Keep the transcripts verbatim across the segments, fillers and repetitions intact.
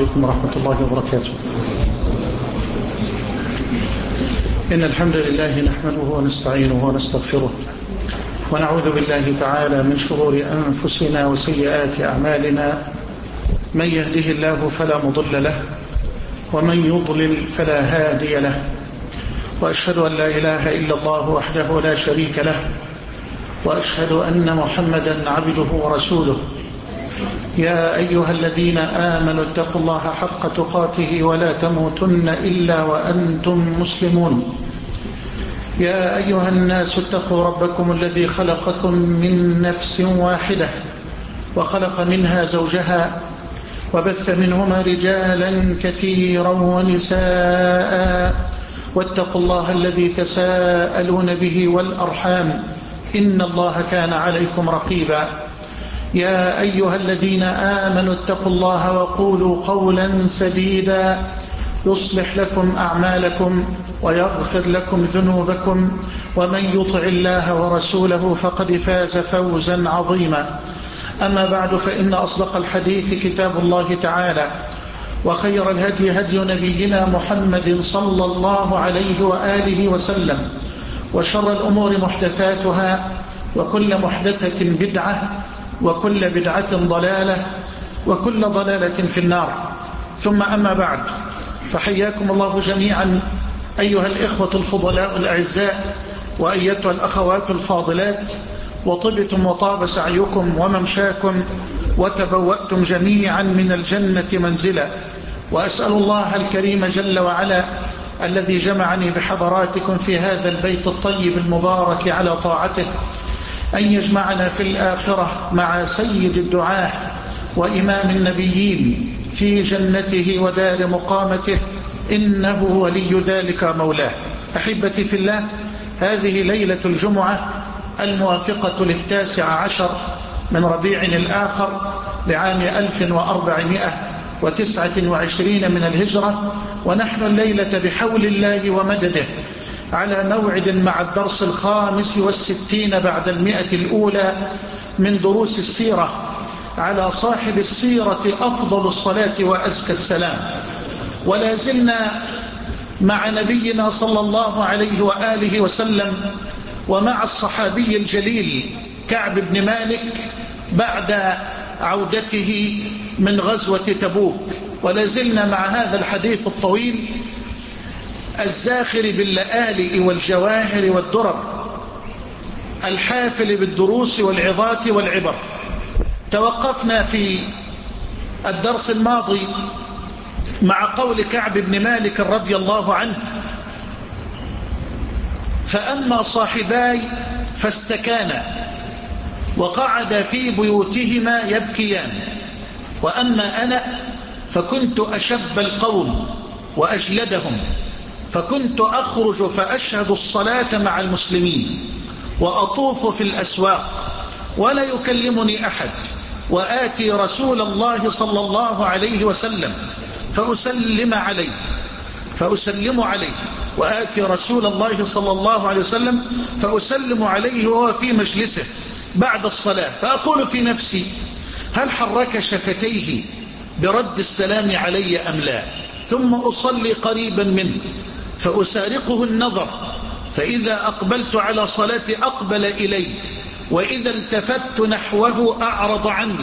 عليكم ورحمة الله وبركاته. إن الحمد لله نحمده ونستعينه ونستغفره ونعوذ بالله تعالى من شرور أنفسنا وسيئات أعمالنا. من يهده الله فلا مضل له ومن يضلل فلا هادي له، وأشهد أن لا إله إلا الله وحده لا شريك له، وأشهد أن محمدا عبده ورسوله. يا أيها الذين آمنوا اتقوا الله حق تقاته ولا تموتن إلا وأنتم مسلمون. يا أيها الناس اتقوا ربكم الذي خلقكم من نفس واحدة وخلق منها زوجها وبث منهما رجالا كثيرا ونساء، واتقوا الله الذي تساءلون به والأرحام إن الله كان عليكم رقيبا. يا أيها الذين آمنوا اتقوا الله وقولوا قولا سديدا يصلح لكم أعمالكم ويغفر لكم ذنوبكم، ومن يطع الله ورسوله فقد فاز فوزا عظيما. أما بعد، فإن أصدق الحديث كتاب الله تعالى، وخير الهدي هدي نبينا محمد صلى الله عليه وآله وسلم، وشر الأمور محدثاتها، وكل محدثة بدعة، وكل بدعة ضلالة، وكل ضلالة في النار. ثم أما بعد، فحياكم الله جميعا أيها الإخوة الفضلاء الأعزاء، وأيتها الأخوات الفاضلات، وطبتم وطاب سعيكم وممشاكم، وتبوأتم جميعا من الجنة منزلا. وأسأل الله الكريم جل وعلا الذي جمعني بحضراتكم في هذا البيت الطيب المبارك على طاعته أن يجمعنا في الآخرة مع سيد الدعاة وإمام النبيين في جنته ودار مقامته، إنه ولي ذلك مولاه. أحبتي في الله، هذه ليلة الجمعة الموافقة للتاسع عشر من ربيع الآخر لعام ألف وأربعمائة وتسعة وعشرين من الهجرة، ونحن الليلة بحول الله ومدده على موعد مع الدرس الخامس والستين بعد المئة الأولى من دروس السيرة على صاحب السيرة أفضل الصلاة وأزكى السلام. ولا زلنا مع نبينا صلى الله عليه وآله وسلم ومع الصحابي الجليل كعب بن مالك بعد عودته من غزوة تبوك. ولا زلنا مع هذا الحديث الطويل الزاخر باللآلئ والجواهر والدرر، الحافل بالدروس والعظات والعبر. توقفنا في الدرس الماضي مع قول كعب بن مالك رضي الله عنه: فأما صاحباي فاستكانا وقعد في بيوتهما يبكيان، وأما أنا فكنت أشب القوم وأجلدهم، فكنت أخرج فأشهد الصلاة مع المسلمين وأطوف في الأسواق ولا يكلمني أحد، وآتي رسول الله صلى الله عليه وسلم فأسلم عليه فأسلم عليه وآتي رسول الله صلى الله عليه وسلم فأسلم عليه وهو في مجلسه بعد الصلاة، فأقول في نفسي: هل حرك شفتيه برد السلام علي أم لا؟ ثم أصلي قريبا منه فأسارقه النظر، فإذا أقبلت على صلاتي أقبل إلي، وإذا التفت نحوه أعرض عني.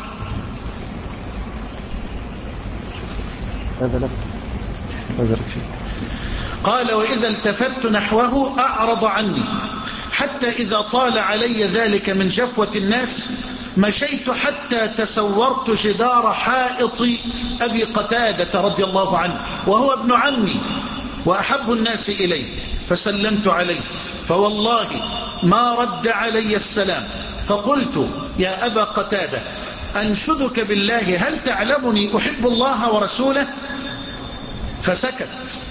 قال: وإذا التفت نحوه أعرض عني، حتى إذا طال علي ذلك من جفوة الناس مشيت حتى تسورت جدار حائط أبي قتادة رضي الله عنه، وهو ابن عمي وأحب الناس إلي، فسلمت عليه، فوالله ما رد علي السلام. فقلت: يا أبا قتادة، أنشدك بالله، هل تعلمني أحب الله ورسوله؟ فسكت.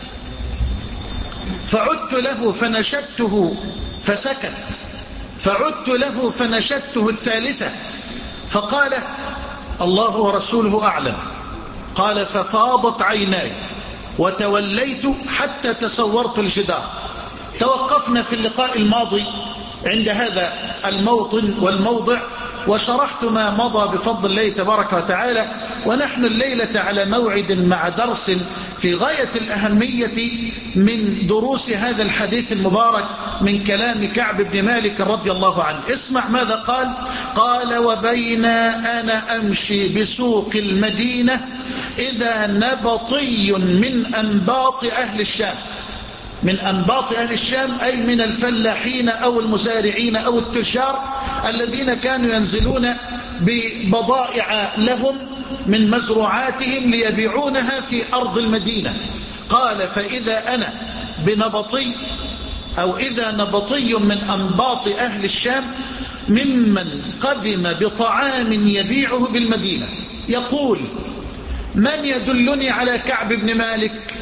فعدت له فنشدته فسكت. فعدت له فنشدته الثالثة فقال: الله ورسوله أعلم. قال: ففاضت عيناي وتوليت حتى تسورت الجدار. توقفنا في اللقاء الماضي عند هذا الموطن والموضع وشرحت ما مضى بفضل الله تبارك وتعالى. ونحن الليلة على موعد مع درس في غاية الأهمية من دروس هذا الحديث المبارك من كلام كعب بن مالك رضي الله عنه. اسمع ماذا قال. قال: وبين أنا أمشي بسوق المدينة إذا نبطي من أنباط أهل الشام. من أنباط أهل الشام أي من الفلاحين أو المزارعين أو التجار الذين كانوا ينزلون ببضائع لهم من مزروعاتهم ليبيعونها في أرض المدينة. قال: فإذا أنا بنبطي أو إذا نبطي من أنباط أهل الشام ممن قدم بطعام يبيعه بالمدينة يقول: من يدلني على كعب بن مالك؟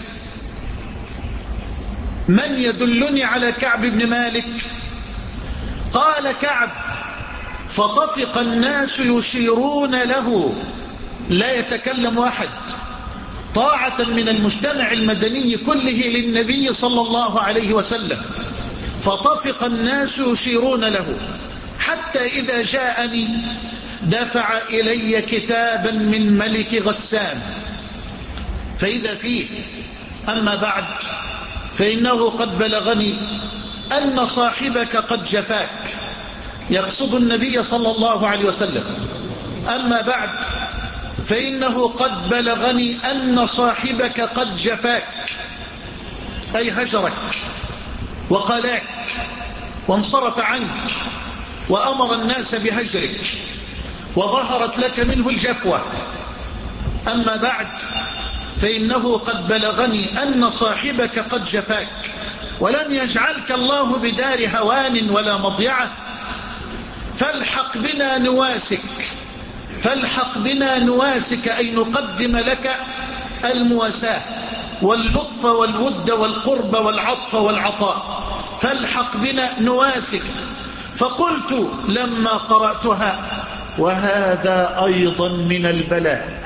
من يدلني على كعب بن مالك؟ قال كعب: فطفق الناس يشيرون له، لا يتكلم أحد، طاعة من المجتمع المدني كله للنبي صلى الله عليه وسلم. فطفق الناس يشيرون له حتى إذا جاءني دفع إلي كتابا من ملك غسان فإذا فيه: أما بعد فإنه قد بلغني أن صاحبك قد جفاك، يقصد النبي صلى الله عليه وسلم. أما بعد فإنه قد بلغني أن صاحبك قد جفاك أي هجرك وقلاك وانصرف عنك وأمر الناس بهجرك وظهرت لك منه الجفوة. أما بعد فإنه قد بلغني أن صاحبك قد جفاك ولم يجعلك الله بدار هوان ولا مضيعة، فالحق بنا نواسك فالحق بنا نواسك أي نقدم لك المواساة واللطف والود والقرب والعطف والعطاء، فالحق بنا نواسك. فقلت لما قرأتها: وهذا أيضا من البلاء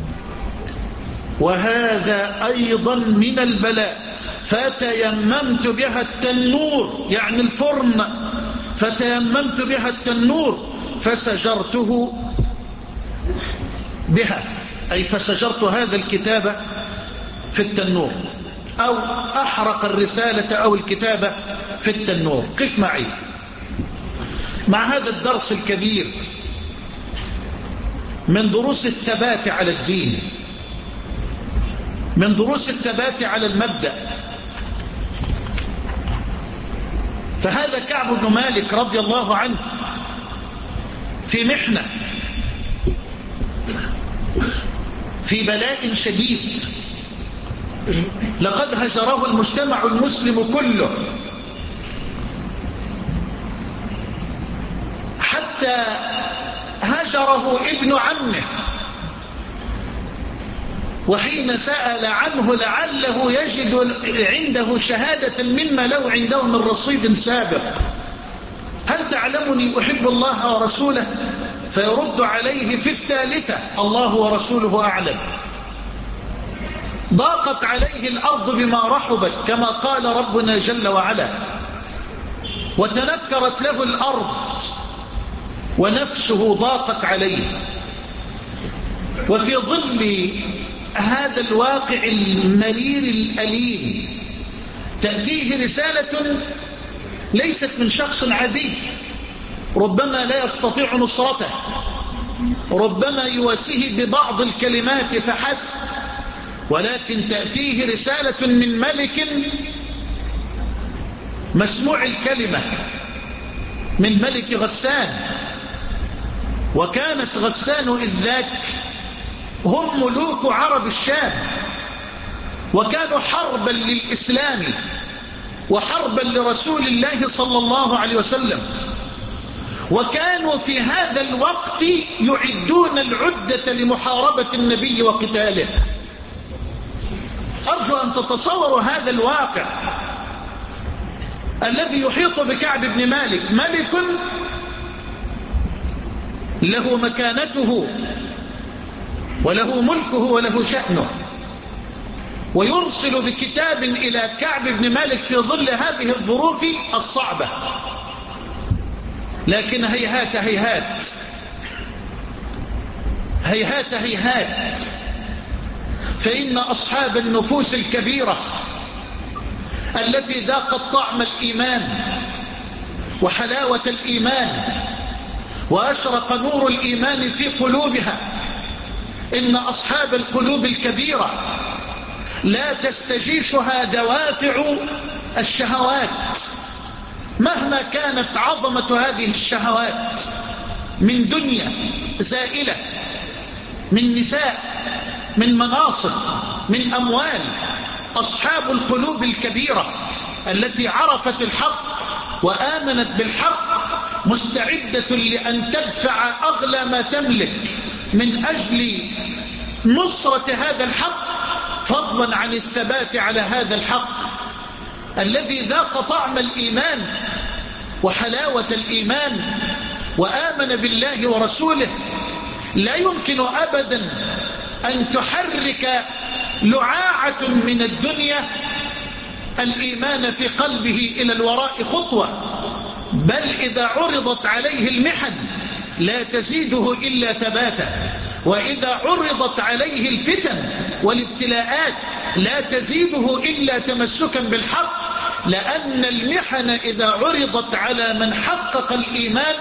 وهذا أيضا من البلاء فتيممت بها التنور، يعني الفرن، فتيممت بها التنور فسجرته بها أي فسجرت هذا الكتاب في التنور، أو أحرق الرسالة أو الكتابة في التنور. قف معي مع هذا الدرس الكبير من دروس الثبات على الدين، من دروس الثبات على المبدأ. فهذا كعب بن مالك رضي الله عنه في محنة، في بلاء شديد، لقد هجره المجتمع المسلم كله، حتى هجره ابن عمه، وحين سأل عنه لعله يجد عنده شهادة مما له عنده من رصيد سابق: هل تعلمني أحب الله ورسوله؟ فيرد عليه في الثالثة: الله ورسوله أعلم. ضاقت عليه الأرض بما رحبت كما قال ربنا جل وعلا، وتنكرت له الأرض ونفسه ضاقت عليه. وفي ظل هذا الواقع المرير الأليم تأتيه رسالة ليست من شخص عادي، ربما لا يستطيع نصرته، ربما يواسيه ببعض الكلمات فحسب، ولكن تأتيه رسالة من ملك مسموع الكلمة، من ملك غسان. وكانت غسان إذ ذاك هم ملوك عرب الشام، وكانوا حربا للإسلام وحربا لرسول الله صلى الله عليه وسلم، وكانوا في هذا الوقت يعدون العدة لمحاربة النبي وقتاله. أرجو أن تتصوروا هذا الواقع الذي يحيط بكعب بن مالك، ملك له مكانته وله ملكه وله شأنه، ويرسل بكتاب إلى كعب بن مالك في ظل هذه الظروف الصعبة. لكن هيهات هيهات هيهات هيهات، فإن أصحاب النفوس الكبيرة التي ذاقت طعم الإيمان وحلاوة الإيمان وأشرق نور الإيمان في قلوبها، إن أصحاب القلوب الكبيرة لا تستجيشها دوافع الشهوات مهما كانت عظمة هذه الشهوات، من دنيا زائلة، من نساء، من مناصب، من أموال. أصحاب القلوب الكبيرة التي عرفت الحق وآمنت بالحق مستعدة لأن تدفع أغلى ما تملك من أجل نصرة هذا الحق، فضلا عن الثبات على هذا الحق. الذي ذاق طعم الإيمان وحلاوة الإيمان وآمن بالله ورسوله لا يمكن أبدا أن تحرك لعاعة من الدنيا الإيمان في قلبه إلى الوراء خطوة، بل إذا عرضت عليه المحن لا تزيده إلا ثباتا، وإذا عرضت عليه الفتن والابتلاءات لا تزيده إلا تمسكا بالحق، لأن المحن إذا عرضت على من حقق الإيمان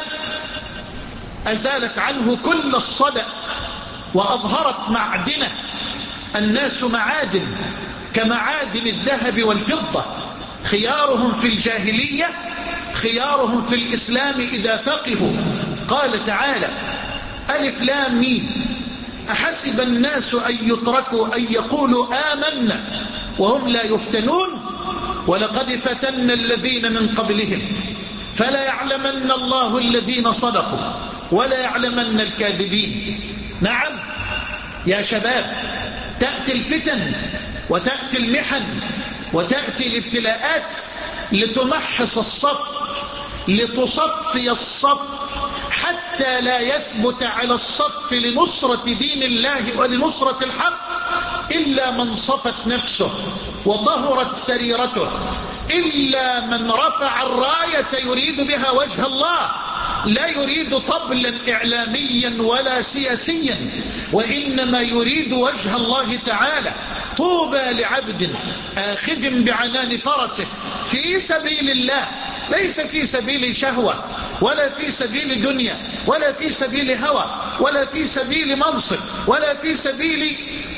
أزالت عنه كل الصدأ وأظهرت معدنه. الناس معادن كمعادن الذهب والفضة، خيارهم في الجاهلية خيارهم في الإسلام إذا فقهوا. قال تعالى: ألف لام ميم أحسب الناس أن يتركوا أن يقولوا آمنا وهم لا يفتنون ولقد فتنا الذين من قبلهم فلا يعلمن الله الذين صدقوا ولا يعلمن الكاذبين. نعم يا شباب، تأتي الفتن وتأتي المحن وتأتي الابتلاءات لتمحص الصف، لتصفي الصف حتى لا يثبت على الصف لنصرة دين الله ولنصرة الحق إلا من صفت نفسه وطهرت سريرته، إلا من رفع الراية يريد بها وجه الله، لا يريد طبلا إعلاميا ولا سياسيا، وإنما يريد وجه الله تعالى. طوبى لعبد آخذ بعنان فرسه في سبيل الله، ليس في سبيل شهوة ولا في سبيل دنيا ولا في سبيل هوى ولا في سبيل منصب ولا في سبيل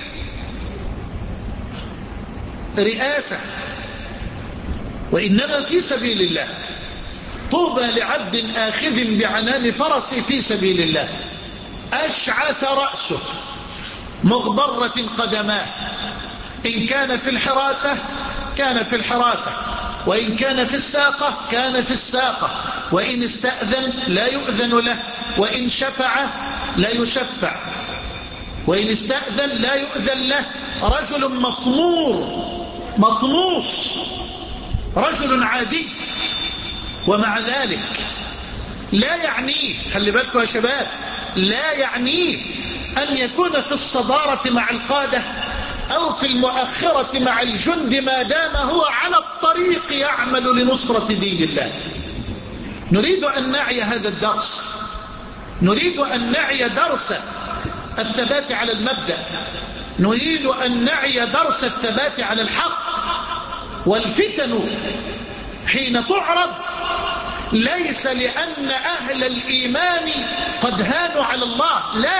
رئاسة، وإنما في سبيل الله. طوبى لعبد آخذ بعنان فرسه في سبيل الله، أشعث رأسه مغبرة قدماه، إن كان في الحراسة كان في الحراسة، وإن كان في الساقة كان في الساقة، وإن استأذن لا يؤذن له، وإن شفع لا يشفع، وإن استأذن لا يؤذن له. رجل مطمور مطموس، رجل عادي، ومع ذلك لا يعنيه، خلي بالكم يا شباب، لا يعنيه أن يكون في الصدارة مع القادة أو في المؤخرة مع الجند ما دام هو على الطريق يعمل لنصرة دين الله. نريد أن نعي هذا الدرس، نريد أن نعي درس الثبات على المبدأ، نريد أن نعي درس الثبات على الحق. والفتن حين تعرض ليس لأن أهل الإيمان قد هانوا على الله، لا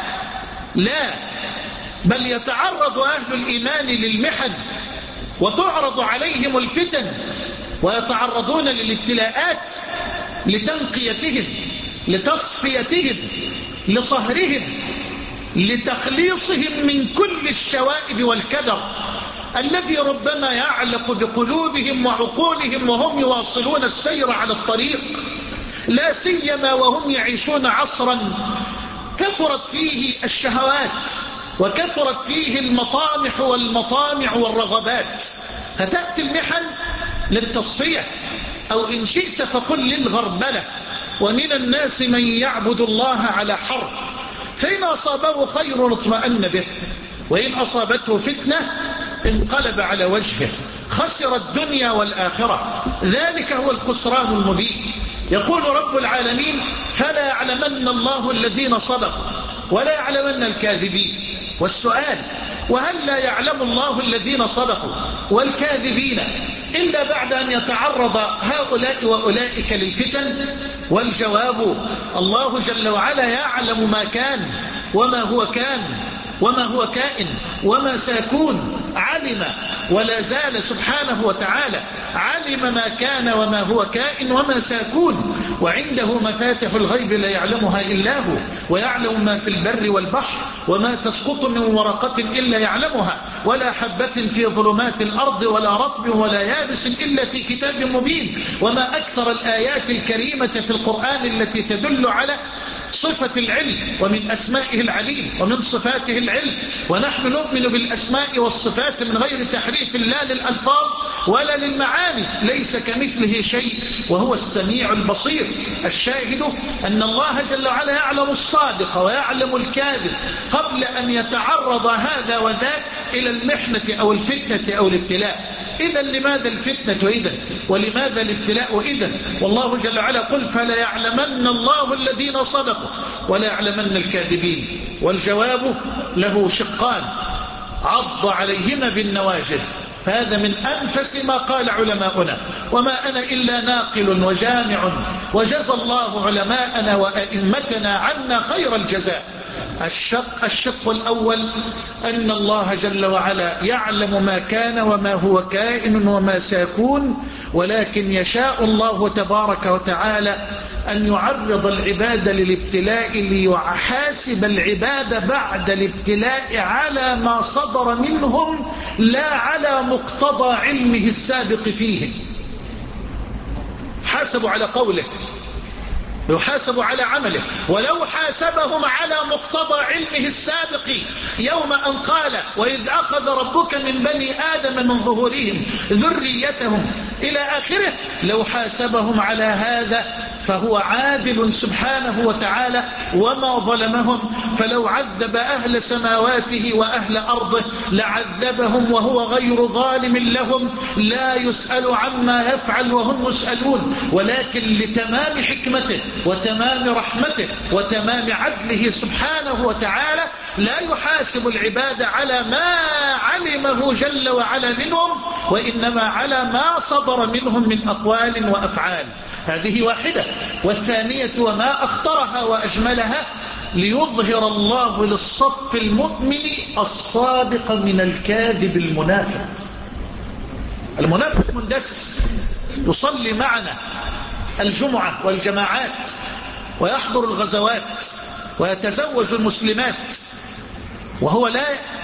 لا، بل يتعرض أهل الإيمان للمحن وتعرض عليهم الفتن ويتعرضون للابتلاءات لتنقيتهم، لتصفيتهم، لصهرهم، لتخليصهم من كل الشوائب والكدر الذي ربما يعلق بقلوبهم وعقولهم وهم يواصلون السير على الطريق، لا سيما وهم يعيشون عصرا كثرت فيه الشهوات وكثرت فيه المطامح والمطامع والرغبات. فتأتي المحن للتصفية، أو إن شئت فقل للغربلة. ومن الناس من يعبد الله على حرف، فإن أصابه خير اطمأن به، وإن أصابته فتنة انقلب على وجهه، خسر الدنيا والآخرة، ذلك هو الخسران المبين. يقول رب العالمين: فلا يعلمن الله الذين صدقوا ولا يعلمن الكاذبين. والسؤال: وهل لا يعلم الله الذين صدقوا والكاذبين إلا بعد أن يتعرض هؤلاء وأولئك للفتن؟ والجواب: الله جل وعلا يعلم ما كان وما هو كان وما هو كائن وما سيكون. علم ولا زال سبحانه وتعالى علم ما كان وما هو كائن وما سيكون، وعنده مفاتح الغيب لا يعلمها إلا هو، ويعلم ما في البر والبحر، وما تسقط من ورقة إلا يعلمها، ولا حبة في ظلمات الأرض ولا رطب ولا يابس إلا في كتاب مبين. وما أكثر الآيات الكريمة في القرآن التي تدل على صفة العلم، ومن أسمائه العليم ومن صفاته العلم. ونحن نؤمن بالأسماء والصفات من غير تحريف لا للألفاظ ولا للمعاني، ليس كمثله شيء وهو السميع البصير. الشاهد أن الله جل وعلا يعلم الصادق ويعلم الكاذب قبل أن يتعرض هذا وذاك إلى المحنة أو الفتنة أو الابتلاء. إذن لماذا الفتنة إذن؟ ولماذا الابتلاء إذن؟ والله جل وعلا قل: فلا يعلمن الله الذين صدقوا ولا يعلمن الكاذبين. والجواب له شقان عض عليهما بالنواجذ. هذا من أنفس ما قال علماؤنا، وما أنا إلا ناقل وجامع، وجزى الله علماءنا وأئمتنا عنا خير الجزاء. الشق, الشق الأول أن الله جل وعلا يعلم ما كان وما هو كائن وما سيكون، ولكن يشاء الله تبارك وتعالى أن يعرض العباد للابتلاء ليحاسب العباد بعد الابتلاء على ما صدر منهم لا على مقتضى علمه السابق فيه. حاسبوا على قوله، يحاسب على عمله. ولو حاسبهم على مقتضى علمه السابق يوم أن قال: وإذ أخذ ربك من بني آدم من ظهورهم ذريتهم إلى آخره، لو حاسبهم على هذا فهو عادل سبحانه وتعالى وما ظلمهم. فلو عذب أهل سماواته وأهل أرضه لعذبهم وهو غير ظالم لهم، لا يسأل عما يفعل وهم يسألون. ولكن لتمام حكمته وتمام رحمته وتمام عدله سبحانه وتعالى لا يحاسب العباد على ما علمه جل وعلا منهم، وإنما على ما صدر منهم من أقوال وأفعال. هذه واحدة. والثانية وما أخطرها وأجملها: ليظهر الله للصف المؤمن الصادق من الكاذب المنافق. المنافق مندس، يصلي معنا الجمعة والجماعات، ويحضر الغزوات، ويتزوج المسلمات، وهو لا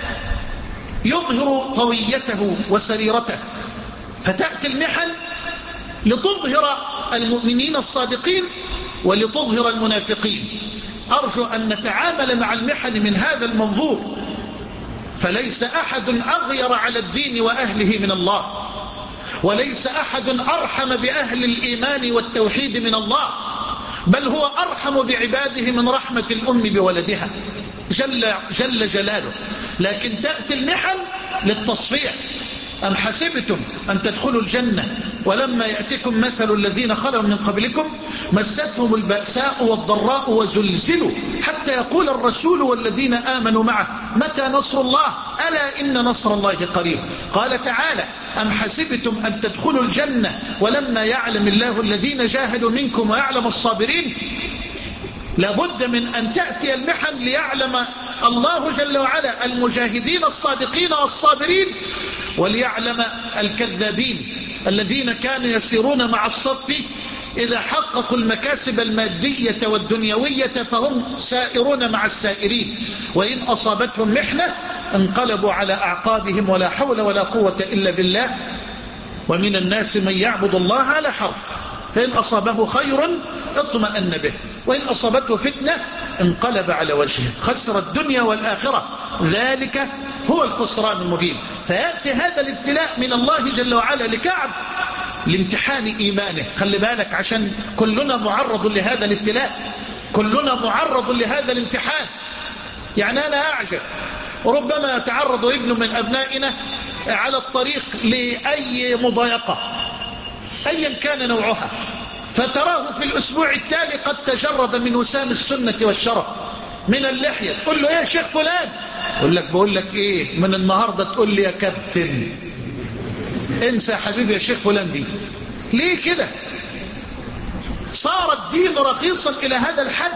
يظهر طويته وسريرته. فتأتي المحن لتظهر المؤمنين الصادقين ولتظهر المنافقين. أرجو أن نتعامل مع المحن من هذا المنظور، فليس أحد أغير على الدين وأهله من الله، وليس أحد أرحم بأهل الإيمان والتوحيد من الله، بل هو أرحم بعباده من رحمة الأم بولدها جل, جل جلاله. لكن تأتي المحن للتصفيح. أم حسبتم أن تدخلوا الجنة ولما يأتكم مثل الذين خلوا من قبلكم مستهم البأساء والضراء وزلزلوا حتى يقول الرسول والذين آمنوا معه متى نصر الله ألا إن نصر الله قريب. قال تعالى: أم حسبتم أن تدخلوا الجنة ولما يعلم الله الذين جاهدوا منكم ويعلم الصابرين. لابد من أن تأتي المحن ليعلم الله جل وعلا المجاهدين الصادقين والصابرين، وليعلم الكذابين الذين كانوا يسيرون مع الصف إذا حققوا المكاسب المادية والدنيوية فهم سائرون مع السائرين، وإن أصابتهم محنة انقلبوا على أعقابهم ولا حول ولا قوة إلا بالله. ومن الناس من يعبد الله على حرف، فإن أصابه خير اطمأن به، وإن أصابته فتنة انقلب على وجهه، خسر الدنيا والآخرة، ذلك هو الخسران المبين. فيأتي هذا الابتلاء من الله جل وعلا لكعب لامتحان إيمانه. خلي بالك، عشان كلنا معرض لهذا الابتلاء، كلنا معرض لهذا الامتحان. يعني أنا أعجب، ربما يتعرض ابن من أبنائنا على الطريق لأي مضايقة أيا كان نوعها، فتراه في الأسبوع التالي قد تجرد من وسام السنة والشرف، من اللحية. تقول له ايه يا شيخ فلان؟ يقول لك بقول لك ايه، من النهاردة تقول لي يا كابتن. انسى يا حبيبي يا شيخ فلان دي. ليه كده؟ صار الدين رخيصا إلى هذا الحد.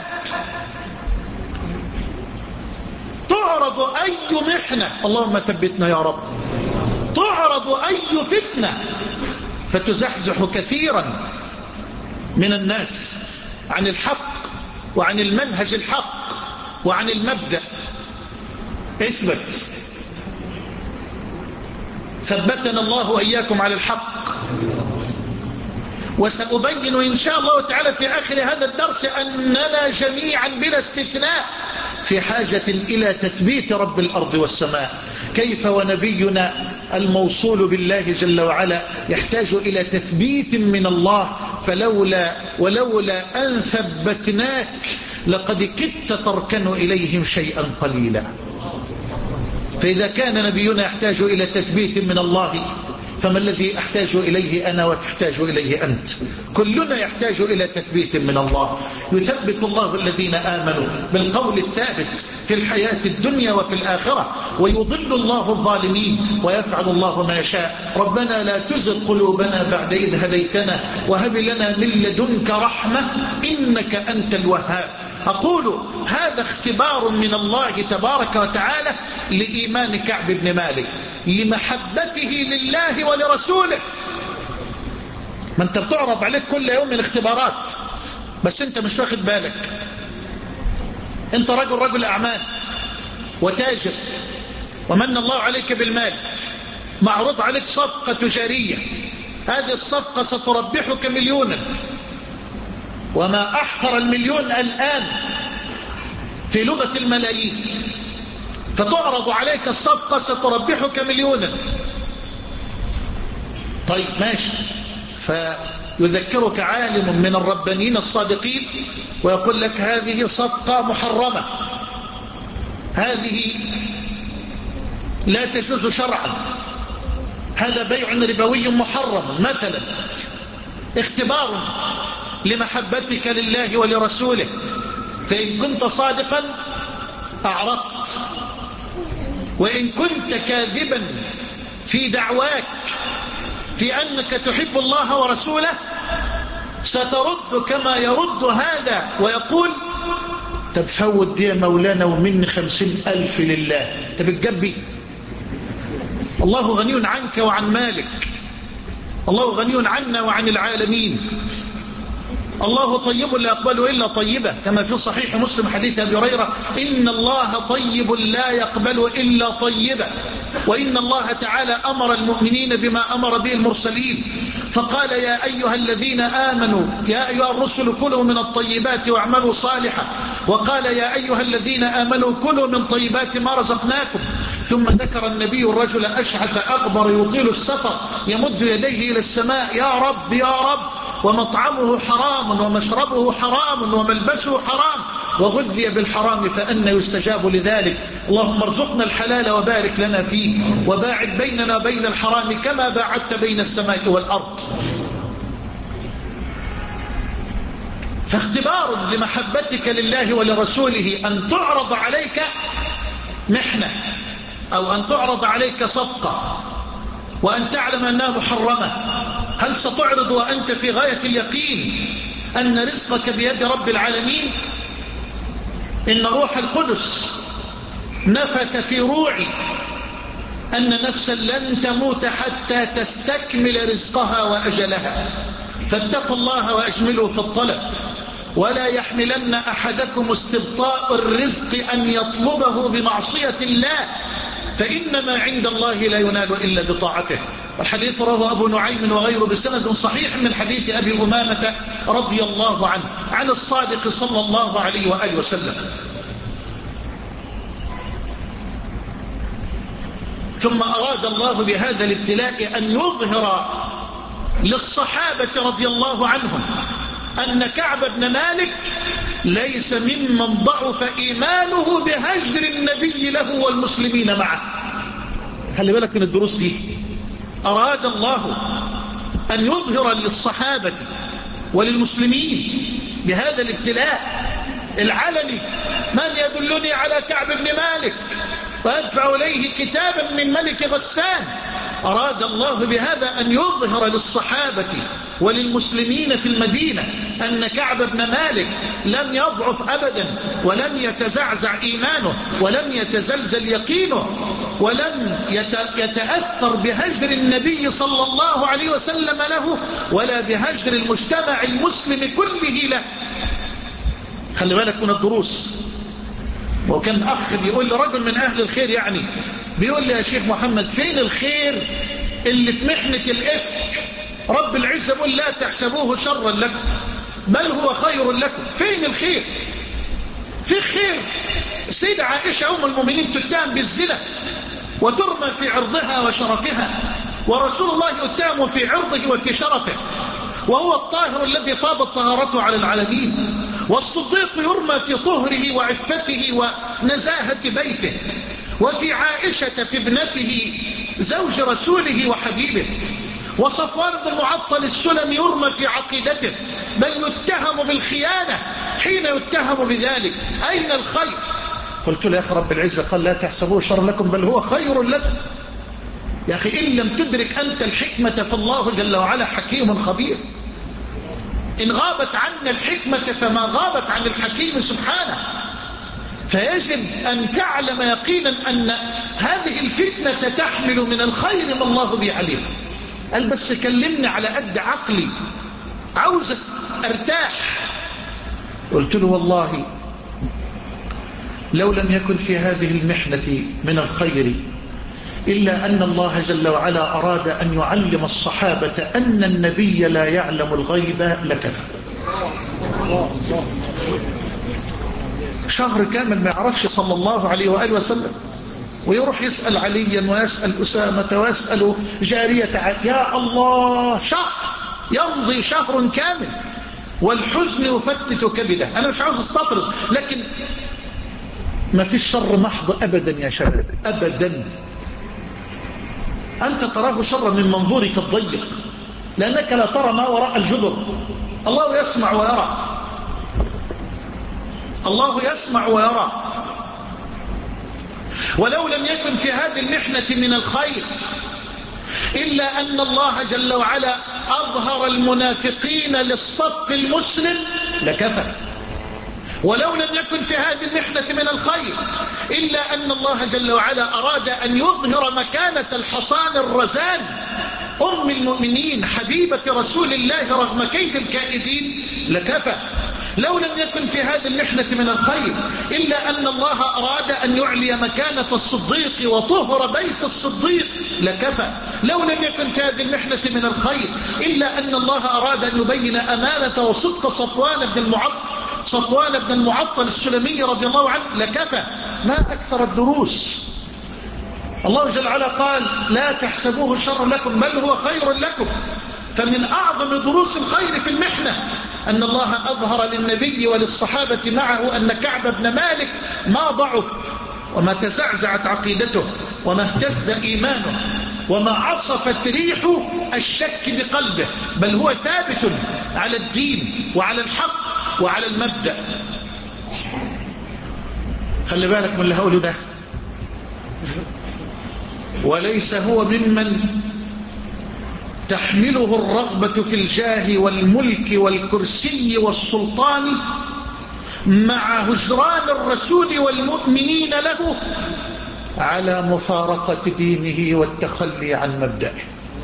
تعرض أي محنة، اللهم ثبتنا يا رب، تعرض أي فتنة فتزحزح كثيرا من الناس عن الحق وعن المنهج الحق وعن المبدأ. اثبت، ثبتنا الله وإياكم على الحق. وسأبين إن شاء الله تعالى في آخر هذا الدرس أننا جميعا بلا استثناء في حاجة إلى تثبيت رب الأرض والسماء. كيف ونبينا الموصول بالله جل وعلا يحتاج إلى تثبيت من الله؟ فلولا ولولا أن ثبتناك لقد كدت تركن إليهم شيئا قليلا. فإذا كان نبينا يحتاج إلى تثبيت من الله، فما الذي أحتاج إليه أنا وتحتاج إليه أنت؟ كلنا يحتاج إلى تثبيت من الله. يثبت الله الذين آمنوا بالقول الثابت في الحياة الدنيا وفي الآخرة، ويضل الله الظالمين ويفعل الله ما يشاء. ربنا لا تزغ قلوبنا بعد إذ هديتنا وهب لنا من لدنك رحمة إنك أنت الوهاب. أقول هذا اختبار من الله تبارك وتعالى لإيمان كعب بن مالك، لمحبته لله ولرسوله. ما انت بتعرض عليك كل يوم من اختبارات، بس انت مش واخد بالك. انت رجل رجل اعمال وتاجر، ومن الله عليك بالمال، معروض عليك صفقة تجارية. هذه الصفقة ستربحك مليونا، وما احقر المليون الان في لغة الملايين. فتعرض عليك الصفقة ستربحك مليونا. طيب ماشي، فيذكرك عالم من الربانيين الصادقين ويقول لك هذه صفقة محرمة، هذه لا تجوز شرعا، هذا بيع ربوي محرم مثلا. اختبار لمحبتك لله ولرسوله، فإن كنت صادقا أعرضت، وإن كنت كاذبا في دعواك في أنك تحب الله ورسوله سترد كما يرد هذا ويقول طب فوت دي مولانا ومني خمسين ألف لله. طب الجبي، الله غني عنك وعن مالك، الله غني عنا وعن العالمين، الله طيب لا يقبل إلا طيبة، كما في صحيح مسلم حديث أبي هريرة إن الله طيب لا يقبل إلا طيبة. وإن الله تعالى أمر المؤمنين بما أمر به المرسلين، فقال يا أيها الذين آمنوا يا أيها الرسل كلوا من الطيبات واعملوا صالحا، وقال يا أيها الذين آمنوا كلوا من طيبات ما رزقناكم. ثم ذكر النبي الرجل أشعث أغبر يطيل السفر يمد يديه إلى السماء يا رب يا رب، ومطعمه حرام ومشربه حرام وملبسه حرام وغذي بالحرام فأنى يستجاب لذلك. اللهم ارزقنا الحلال وبارك لنا فيه، وباعد بيننا وبين الحرام كما باعدت بين السماء والأرض. فاختبار لمحبتك لله ولرسوله أن تعرض عليك محنة أو أن تعرض عليك صفقة وأن تعلم أنها محرمة. هل ستعرض وأنت في غاية اليقين أن رزقك بيد رب العالمين؟ إن روح القدس نفث في روعي أن نفسا لن تموت حتى تستكمل رزقها وأجلها، فاتقوا الله وأجملوا في الطلب، ولا يحملن أحدكم استبطاء الرزق أن يطلبه بمعصية الله، فإنما عند الله لا ينال إلا بطاعته. والحديث رواه أبو نعيم وغيره بسند صحيح من حديث أبي أمامة رضي الله عنه عن الصادق صلى الله عليه وآله وسلم. ثم أراد الله بهذا الابتلاء أن يظهر للصحابة رضي الله عنهم أن كعب بن مالك ليس ممن ضعف إيمانه بهجر النبي له والمسلمين معه. خلي بالك من الدروس دي. أراد الله أن يظهر للصحابة وللمسلمين بهذا الابتلاء العلني من يدلني على كعب بن مالك ويدفع إليه كتابا من ملك غسان. أراد الله بهذا أن يظهر للصحابة وللمسلمين في المدينة أن كعب بن مالك لم يضعف أبدا، ولم يتزعزع إيمانه، ولم يتزلزل يقينه، ولم يتأثر بهجر النبي صلى الله عليه وسلم له، ولا بهجر المجتمع المسلم كله له. خلي بالك من الدروس. وكان أخ بيقول لرجل من أهل الخير، يعني بيقول لي يا شيخ محمد فين الخير اللي في محنة الإفك؟ رب العزة يقول لا تحسبوه شرا لكم بل هو خير لكم. فين الخير؟ في خير. سيدة عائشة أم المؤمنين تتهم بالزنا وترمى في عرضها وشرفها، ورسول الله يتهم في عرضه وفي شرفه، وهو الطاهر الذي فاضت طهارته على العالمين. والصديق يرمى في طهره وعفته ونزاهة بيته، وفي عائشة في ابنته زوج رسوله وحبيبه. وصفوان بن المعطل السلمي يرمى في عقيدته، بل يتهم بالخيانة حين يتهم بذلك. أين الخير؟ قلت له يا أخي رب العزة قال لا تحسبوه شر لكم بل هو خير لكم. يا أخي إن لم تدرك أنت الحكمة فالله جل وعلا حكيم خبير. إن غابت عنا الحكمة فما غابت عن الحكيم سبحانه. فيجب أن تعلم يقينا أن هذه الفتنة تحمل من الخير ما الله به عليم. قال بس كلمني على قد عقلي، عاوز أرتاح. قلت له والله لو لم يكن في هذه المحنة من الخير إلا أن الله جل وعلا أراد أن يعلم الصحابة أن النبي لا يعلم الغيب لكفى. شهر كامل ما يعرفش صلى الله عليه وآله وسلم، ويروح يسأل عليا ويسأل أسامة ويسأل جارية. يا الله، شهر يمضي شهر كامل والحزن يفتت كبده. أنا مش عاوز استطرد، لكن ما في الشر محض أبدا يا شباب، أبدا. أنت تراه شرا من منظورك الضيق، لأنك لا ترى ما وراء الجدر. الله يسمع ويرى، الله يسمع ويرى. ولو لم يكن في هذه المحنة من الخير إلا أن الله جل وعلا أظهر المنافقين للصف المسلم لكفى. ولو لم يكن في هذه المحنة من الخير إلا أن الله جل وعلا أراد أن يظهر مكانة الحصان الرزان أم المؤمنين حبيبة رسول الله رغم كيد الكائدين لكفى. لو لم يكن في هذه المحنة من الخير إلا أن الله أراد أن يعلي مكانة الصديق وطهر بيت الصديق لكفى. لو لم يكن في هذه المحنة من الخير إلا أن الله أراد أن يبين أمانة وصدق صفوان بن المعطل صفوان بن المعطل السلمي رضي الله عنه لكفى. ما أكثر الدروس. الله جل وعلا قال لا تحسبوه شر لكم بل هو خير لكم. فمن أعظم دروس الخير في المحنة أن الله أظهر للنبي وللصحابة معه أن كعب بن مالك ما ضعف، وما تزعزعت عقيدته، وما اهتز إيمانه، وما عصفت ريح الشك بقلبه، بل هو ثابت على الدين وعلى الحق وعلى المبدأ. خلي بالك من اللي هقوله ده. وليس هو ممن تحمله الرغبة في الجاه والملك والكرسي والسلطان مع هجران الرسول والمؤمنين له على مفارقة دينه والتخلي عن مبدأه.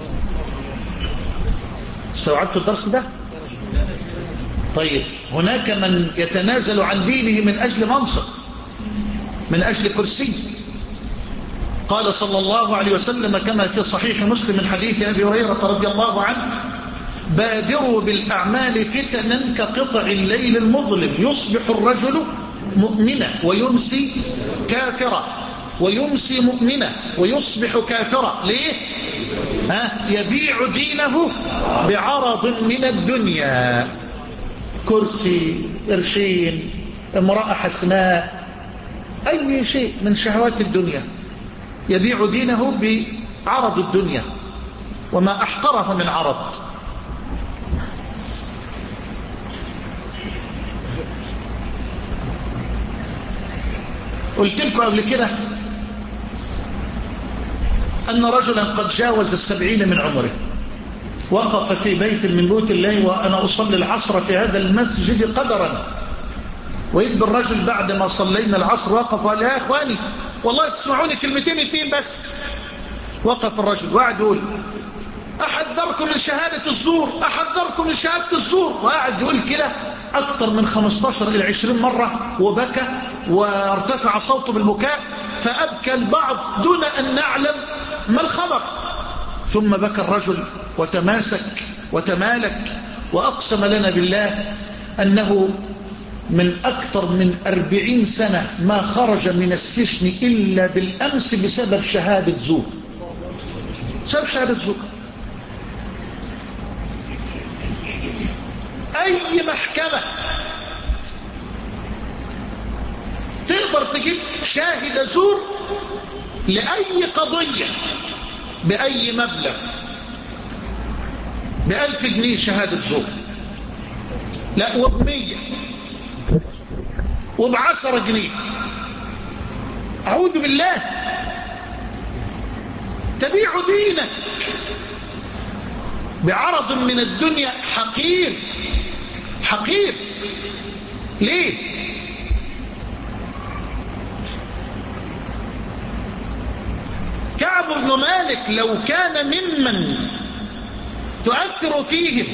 استوعبت الدرس ده؟ طيب، هناك من يتنازل عن دينه من أجل منصب، من أجل كرسي. قال صلى الله عليه وسلم كما في صحيح مسلم من حديث أبي هريرة رضي الله عنه بادروا بالأعمال فتنا كقطع الليل المظلم يصبح الرجل مؤمنا ويمسي كافرا، ويمسي مؤمنا ويصبح كافرا. ليه؟ ها؟ يبيع دينه بعرض من الدنيا، كرسي، قرشين، امرأة حسناء، أي شيء من شهوات الدنيا، يبيع دينه بعرض الدنيا، وما أحقره من عرض. قلت لكم قبل كده أن رجلا قد جاوز السبعين من عمره وقف في بيت من بيوت الله وأنا أصلي العصر في هذا المسجد قدرا، وإذ بالرجل بعد ما صلينا العصر وقف وقال يا إخواني والله تسمعوني كلمتين اتنين بس. وقف الرجل وقعد يقول أحذركم من شهادة الزور، أحذركم من شهادة الزور، وقعد يقول كده أكثر من خمستاشر إلى عشرين مرة، وبكى وارتفع صوته بالبكاء، فأبكى البعض دون أن نعلم ما الخبر. ثم بكى الرجل وتماسك وتمالك وأقسم لنا بالله أنه من أكثر من أربعين سنة ما خرج من السجن إلا بالأمس بسبب شهادة زور، بسبب شهادة زور. أي محكمة تقدر تجيب شاهد زور لأي قضية بأي مبلغ، بألف جنيه شهادة زور، لا وبمية وبعشرة جنيه، أعوذ بالله. تبيع دينك بعرض من الدنيا حقير حقير. ليه؟ كعب بن مالك لو كان ممن تؤثر فيهم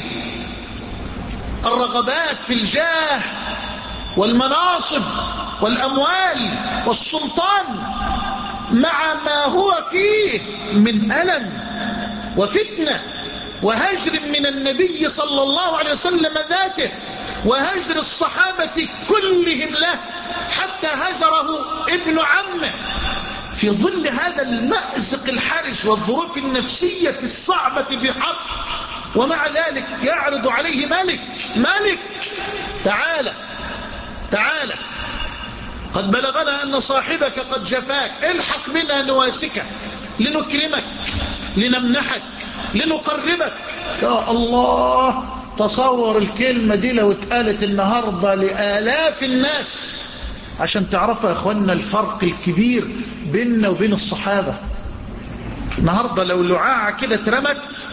الرغبات في الجاه والمناصب والأموال والسلطان مع ما هو فيه من ألم وفتنة وهجر من النبي صلى الله عليه وسلم ذاته وهجر الصحابة كلهم له حتى هجره ابن عمه في ظل هذا المأزق الحرج والظروف النفسية الصعبة بحق، ومع ذلك يعرض عليه ملك ملك تعالى تعالى قد بلغنا أن صاحبك قد جفاك، الحق بنا نواسك لنكرمك لنمنحك لنقربك. يا الله، تصور الكلمة دي لو اتقالت النهاردة لآلاف الناس عشان تعرفوا يا أخوانا الفرق الكبير بيننا وبين الصحابة. النهاردة لو لعاعة كده اترمت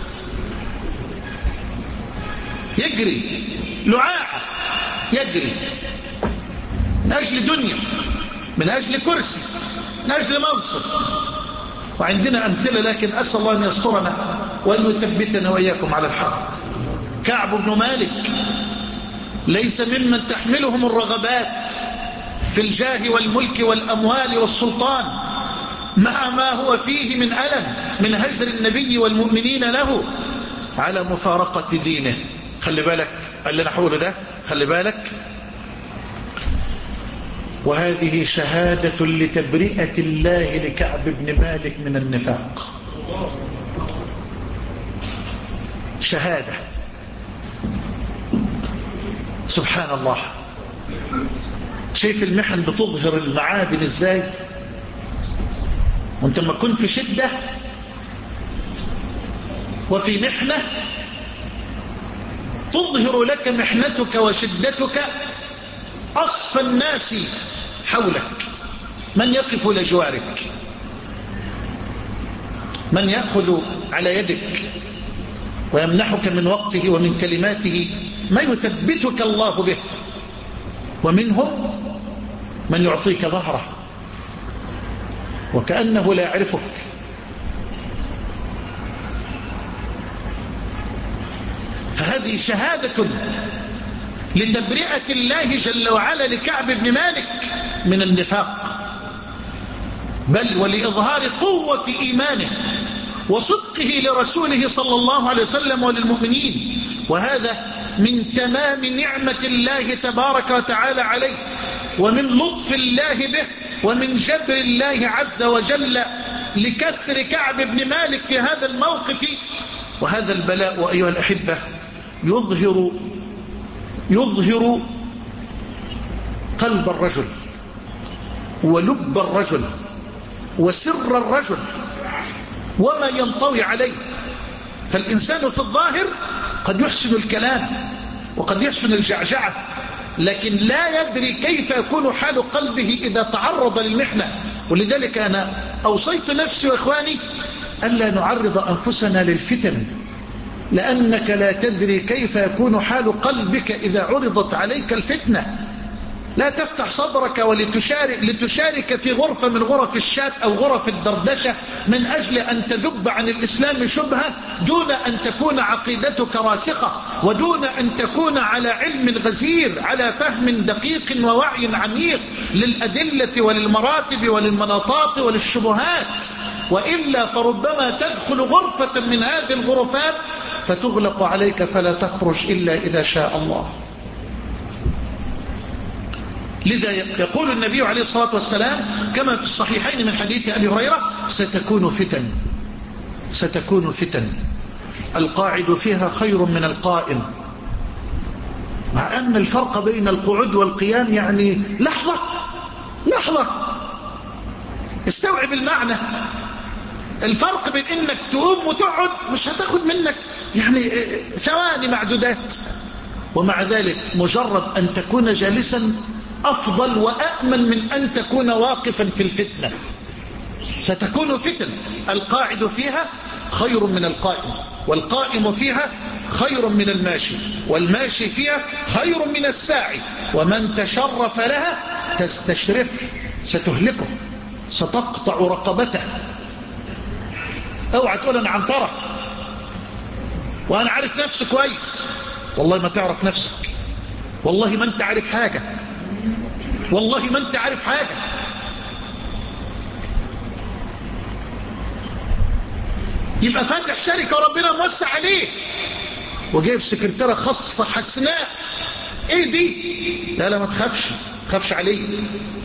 يجري، لعاعة يجري من أجل دنيا، من أجل كرسي، من أجل منصب. وعندنا أمثلة، لكن أسأل الله أن يسترنا وأن يثبتنا وإياكم على الحق. كعب بن مالك ليس ممن تحملهم الرغبات في الجاه والملك والأموال والسلطان مع ما هو فيه من ألم من هجر النبي والمؤمنين له على مفارقة دينه. خلي بالك اللي أنا حوله ده، خلي بالك. وهذه شهادة لتبرئة الله لكعب بن مالك من النفاق، شهادة. سبحان الله. شايف المحن بتظهر المعادن ازاي؟ وانت لما تكون في شدة وفي محنة تظهر لك محنتك وشدتك أصفى الناس حولك، من يقف لجوارك، من يأخذ على يدك ويمنحك من وقته ومن كلماته ما يثبتك الله به، ومنهم من يعطيك ظهره وكأنه لا يعرفك. فهذه شهادة لتبرئة الله جل وعلا لكعب بن مالك من النفاق، بل ولإظهار قوة إيمانه وصدقه لرسوله صلى الله عليه وسلم وللمؤمنين. وهذا من تمام نعمة الله تبارك وتعالى عليه، ومن لطف الله به، ومن جبر الله عز وجل لكسر كعب بن مالك في هذا الموقف. وهذا البلاء أيها الأحبة يظهر يظهر قلب الرجل ولب الرجل وسر الرجل وما ينطوي عليه. فالإنسان في الظاهر قد يحسن الكلام وقد يحسن الجعجعة لكن لا يدري كيف يكون حال قلبه إذا تعرض للمحنة. ولذلك أنا أوصيت نفسي وإخواني ألا نعرض أنفسنا للفتن، لأنك لا تدري كيف يكون حال قلبك إذا عرضت عليك الفتنة. لا تفتح صدرك ولتشارك لتشارك في غرفة من غرف الشات أو غرف الدردشة من أجل أن تذب عن الإسلام شبهة دون أن تكون عقيدتك راسخة، ودون أن تكون على علم غزير، على فهم دقيق ووعي عميق للأدلة وللمراتب وللمناطات وللشبهات. وإلا فربما تدخل غرفة من هذه الغرفات فتغلق عليك فلا تخرج إلا إذا شاء الله. لذا يقول النبي عليه الصلاة والسلام كما في الصحيحين من حديث أبي هريرة: ستكون فتن، ستكون فتن القاعد فيها خير من القائم. مع أن الفرق بين القعود والقيام يعني لحظة لحظة. استوعب المعنى. الفرق بين إنك تقوم وتقعد مش هتاخد منك يعني ثواني معدودات، ومع ذلك مجرد أن تكون جالسا أفضل وأأمن من أن تكون واقفا في الفتنة. ستكون فتن القاعد فيها خير من القائم، والقائم فيها خير من الماشي، والماشي فيها خير من الساعي، ومن تشرف لها تستشرف ستهلكه، ستقطع رقبته. اوعى تقول أنا عنترة وأنا عارف نفسي كويس. والله ما تعرف نفسك، والله ما أنت عارف حاجة، والله ما أنت عارف حاجة. يبقى فاتح شركة وربنا موسع عليه وجايب سكرتيرة خاصة حسناء. ايه دي؟ لا لا ما تخافش، تخافش عليه،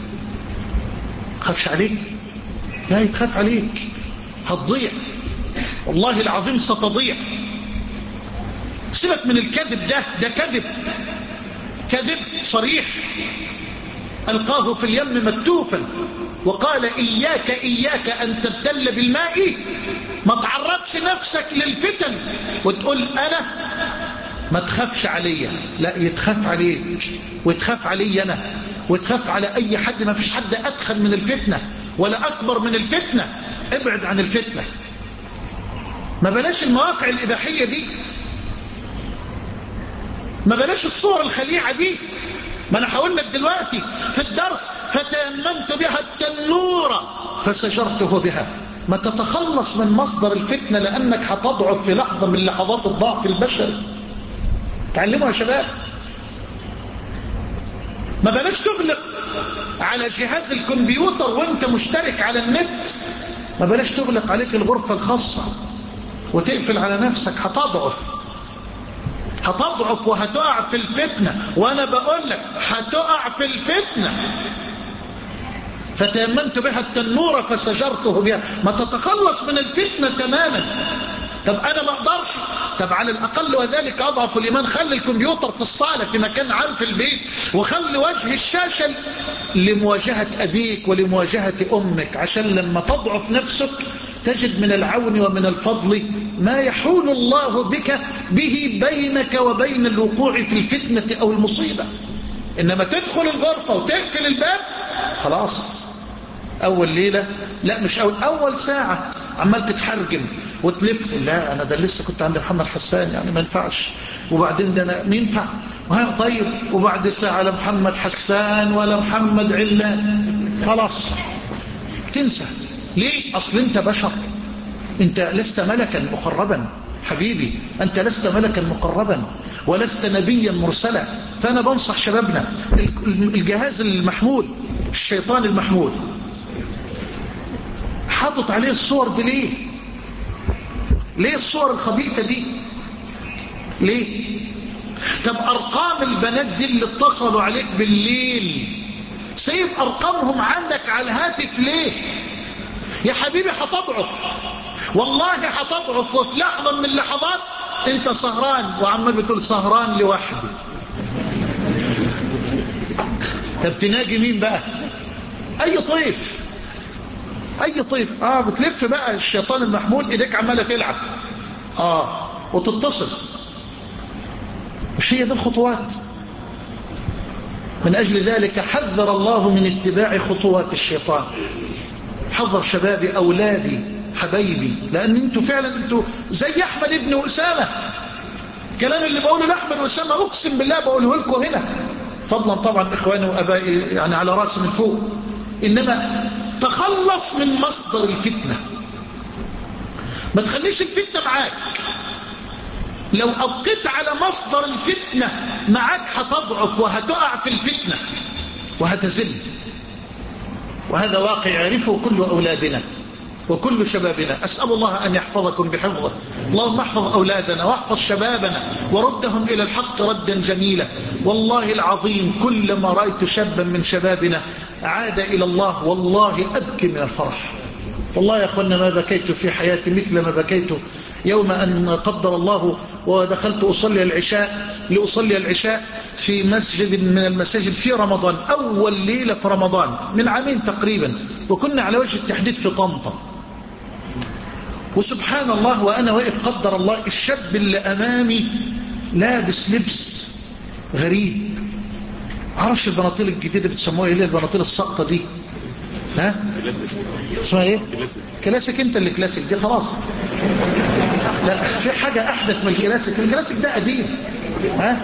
تخافش عليك، لا يتخاف عليك، هتضيع والله العظيم، ستضيع. سيبك من الكذب ده، ده كذب، كذب صريح. ألقاه في اليم مكتوفا وقال إياك إياك أن تبتل بالماء. ما تعرضش نفسك للفتن وتقول أنا ما تخافش عليا، لا يتخاف عليك ويتخاف علي أنا ويتخاف على أي حد. ما فيش حد أدخل من الفتنة ولا أكبر من الفتنة. ابعد عن الفتنة، ما بلاش المواقع الإباحية دي، ما بلاش الصور الخليعة دي. ما أنا هقول لك دلوقتي في الدرس: فتيممت بها التنور فسجرته بها. ما تتخلص من مصدر الفتنة، لأنك هتضعف في لحظة من لحظات الضعف البشري. تعلموا يا شباب. ما بلاش تغلق على جهاز الكمبيوتر وانت مشترك على النت، ما بلاش تغلق عليك الغرفة الخاصة وتقفل على نفسك. هتضعف، هتضعف وهتقع في الفتنة. وأنا بقول لك هتقع في الفتنة. فتيممت بها التنور فسجرته بها. ما تتخلص من الفتنة تماما. طب أنا ما أقدرش، طب على الأقل وذلك أضعف الإيمان خلي الكمبيوتر في الصالة في مكان عام في البيت، وخلي وجه الشاشة لمواجهة أبيك ولمواجهة أمك، عشان لما تضعف نفسك تجد من العون ومن الفضل ما يحول الله بك به بينك وبين الوقوع في الفتنة أو المصيبة. إنما تدخل الغرفة وتقفل الباب خلاص. أول ليلة، لا مش أول, أول ساعة عمال تتحرجم وتلف. لا أنا ده لسه كنت عند محمد حسان يعني ما ينفعش، وبعدين ده أنا مينفع طيب، وبعد ساعة لا محمد حسان ولا محمد علان، خلاص تنسى. ليه؟ أصل أنت بشر، أنت لست ملكا مقربا حبيبي، أنت لست ملكا مقربا ولست نبيا مرسلا. فأنا بنصح شبابنا الجهاز المحمول، الشيطان المحمول، حاطط عليه الصور دي ليه؟ ليه الصور الخبيثة دي؟ ليه؟ طب أرقام البنات دي اللي اتصلوا عليك بالليل سيب أرقامهم عندك على الهاتف ليه؟ يا حبيبي هتضعف، والله هتضعف. وفي لحظة من اللحظات انت سهران وعمال بتقول سهران لوحدي. طب تناجي مين بقى؟ اي طيف، اي طيف. اه بتلف بقى الشيطان المحمول، ايديك عمالة تلعب اه وتتصل. مش هي دي الخطوات؟ من أجل ذلك حذر الله من اتباع خطوات الشيطان. حذر شبابي، أولادي، حبايبي، لأن أنتوا فعلا أنتوا زي أحمد ابن أسامة. الكلام اللي بقوله لأحمد وأسامة أقسم بالله بقوله لكم هنا، فضلا طبعا إخواني وأبائي يعني على رأسي من فوق. إنما تخلص من مصدر الفتنة، ما تخليش الفتنة معاك. لو أبقيت على مصدر الفتنة معاك هتضعف وهتقع في الفتنة وهتزل. وهذا واقع يعرفه كل أولادنا وكل شبابنا. أسأل الله أن يحفظكم بحفظه. اللهم احفظ أولادنا واحفظ شبابنا وردهم إلى الحق ردا جميلا. والله العظيم كلما رأيت شابا من شبابنا عاد إلى الله والله أبكي من الفرح. والله يا أخوانا ما بكيت في حياتي مثل ما بكيت يوم أن قدر الله ودخلت أصلي العشاء لأصلي العشاء في مسجد من المساجد في رمضان، أول ليلة في رمضان من عامين تقريبا، وكنا على وجه التحديد في طنطا. وسبحان الله وأنا واقف قدر الله الشاب اللي أمامي لابس لبس غريب. عرفش البناطيل الجديدة بتسموها ايه؟ البناطيل السقطة دي، ها اسمها ايه؟ كلاسيك. انت اللي كلاسيك دي خلاص. لا في حاجة احدث من الكلاسيك. الكلاسيك ده قديم. ها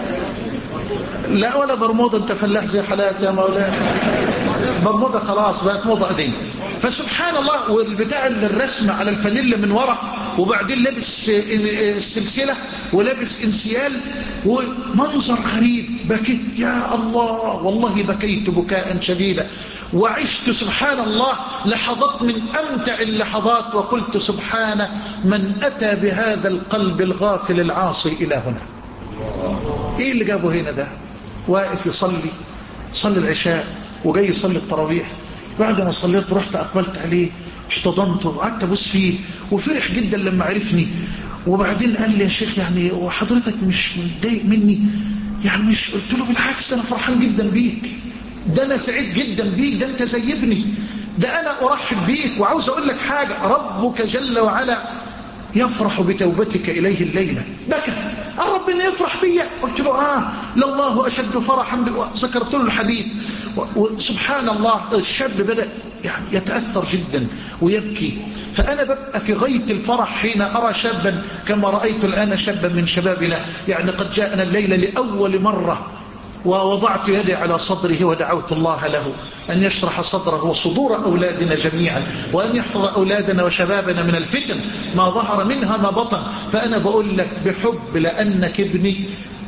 لا ولا برمودا، انت فلاح زي حالات يا مولانا. برمودا خلاص بقت موضة قديمة. فسبحان الله، والبتاع الرسم على الفانيلا من ورا، وبعدين لابس السلسلة ولابس انسيال ومنظر غريب. بكيت يا الله، والله بكيت بكاء شديدا. وعشت سبحان الله لحظات من أمتع اللحظات، وقلت سبحان من أتى بهذا القلب الغافل العاصي إلى هنا. إيه اللي جابه هنا ده؟ واقف يصلي صلي العشاء وجاي يصلي التراويح. بعد ما صليت رحت أقبلت عليه احتضنته وقعدت أبص فيه، وفرح جدا لما عرفني. وبعدين قال لي يا شيخ يعني وحضرتك مش متضايق مني؟ يعني مش. قلت له بالعكس، أنا فرحان جدا بيك، ده أنا سعيد جدا بيك، ده أنت زي ابني، ده أنا أرحب بيك. وعاوز أقول لك حاجة، ربك جل وعلا يفرح بتوبتك إليه الليلة. بكى الرب إنه يفرح بي. قلت له آه لله أشد فرحا. ذكرت له الحديث. وسبحان الله الشاب بدأ يعني يتأثر جدا ويبكي. فأنا ببقى في غاية الفرح حين أرى شابا كما رأيت الآن شابا من شبابنا يعني قد جاءنا الليلة لأول مرة، ووضعت يدي على صدره ودعوت الله له أن يشرح صدره وصدور أولادنا جميعا، وأن يحفظ أولادنا وشبابنا من الفتن ما ظهر منها ما بطن. فأنا بقول لك بحب لأنك ابني،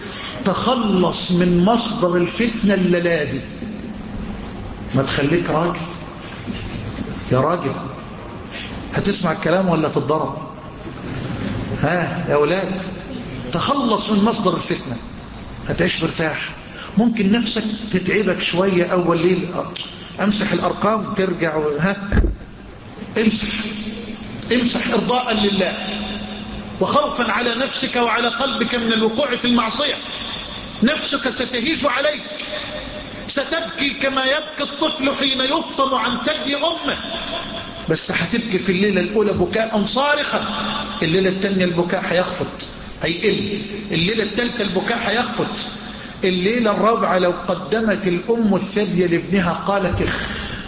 تخلص من مصدر الفتنة الليلة. ما تخليك راجل يا راجل. هتسمع الكلام ولا تتضرب؟ ها يا أولاد، تخلص من مصدر الفتنة هتعيش مرتاح. ممكن نفسك تتعبك شوية أول ليل، أمسح الأرقام ترجع. ها امسح امسح إرضاء لله وخوفا على نفسك وعلى قلبك من الوقوع في المعصية. نفسك ستهيج عليك، ستبكي كما يبكي الطفل حين يفطم عن ثدي أمه، بس هتبكي في الليلة الأولى بكاء صارخا. الليلة الثانية البكاء هيخفت هيقل، الليلة الثالثة البكاء هيخفت، الليلة الرابعة لو قدمت الأم الثدي لابنها قالت اخ.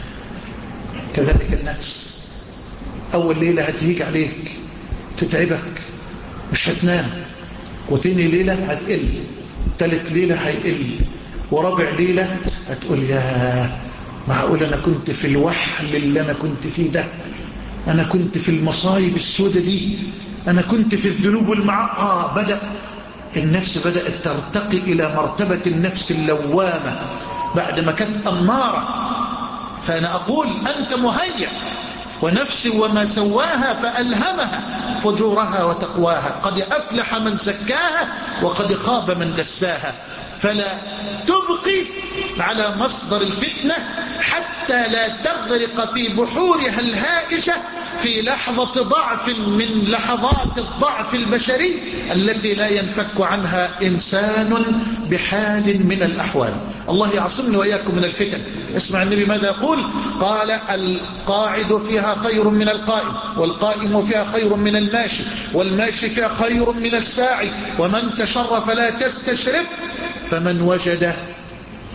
كذلك النفس، أول ليلة هتهيج عليك تتعبك مش هتنام، وتاني ليلة هتقل، تالت ليلة هيقل، ورابع ليلة هتقول يا معقول أنا كنت في الوحل اللي أنا كنت فيه ده، أنا كنت في المصايب السودة دي، أنا كنت في الذنوب والمعاصي. آه بدأ النفس بدأت ترتقي إلى مرتبة النفس اللوامة بعد ما كانت أمارة. فأنا أقول أنت مهيأ، ونفس وما سواها فألهمها فجورها وتقواها، قد أفلح من زكاها وقد خاب من دساها. فلا تبقي على مصدر الفتنة حتى لا تغرق في بحورها الهائجة في لحظة ضعف من لحظات الضعف البشري التي لا ينفك عنها إنسان بحال من الأحوال. الله يعصمني وإياكم من الفتن. اسمع النبي ماذا يقول؟ قال القاعد فيها خير من القائم، والقائم فيها خير من الماشي، والماشي فيها خير من الساعي، ومن تشرف لا تستشرف، فمن وجد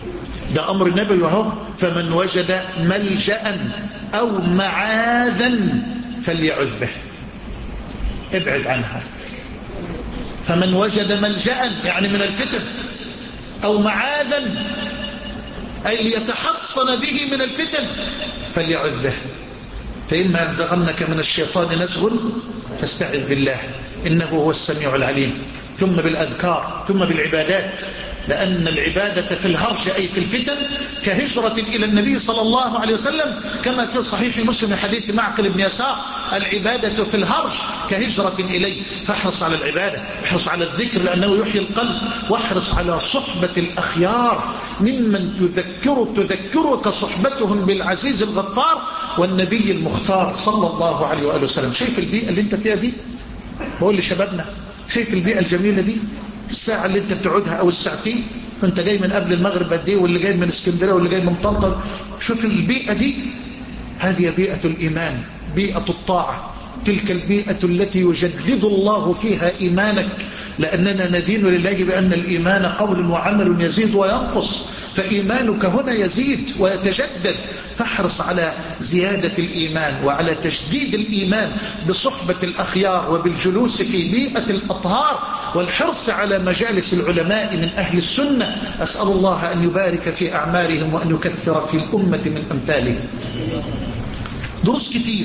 ده أمر النبي وهو فمن وجد ملجأ أو معاذا فليعذ به، ابعد عنها. فمن وجد ملجأ يعني من الفتن، أو معاذا أي ليتحصن به من الفتن فليعذ به. فإما ينزغنك من الشيطان نزغ فاستعذ بالله إنه هو السميع العليم. ثم بالأذكار، ثم بالعبادات، لأن العبادة في الهرج أي في الفتن كهجرة إلى النبي صلى الله عليه وسلم، كما في صحيح مسلم حديث معقل بن يسار: العبادة في الهرج كهجرة إليه. فاحرص على العبادة، احرص على الذكر لأنه يحيي القلب، واحرص على صحبة الأخيار ممن تذكرك تذكرك صحبتهم بالعزيز الغفار والنبي المختار صلى الله عليه وآله وسلم. شايف البيئة اللي انت فيها دي؟ بقول لشبابنا، شايف البيئة الجميلة دي؟ الساعة اللي انت بتقعدها او الساعتين، وانت جاي من قبل المغرب قد ايه، واللي جاي من اسكندريه واللي جاي من طنطا، شوف البيئة دي، هذه بيئة الإيمان، بيئة الطاعة، تلك البيئة التي يجدد الله فيها إيمانك، لأننا ندين لله بأن الإيمان قول وعمل يزيد وينقص، فإيمانك هنا يزيد ويتجدد. فاحرص على زيادة الإيمان وعلى تجديد الإيمان بصحبة الأخيار وبالجلوس في بيئة الأطهار والحرص على مجالس العلماء من أهل السنة. أسأل الله أن يبارك في أعمارهم وأن يكثر في الأمة من أمثالهم. دروس كتير،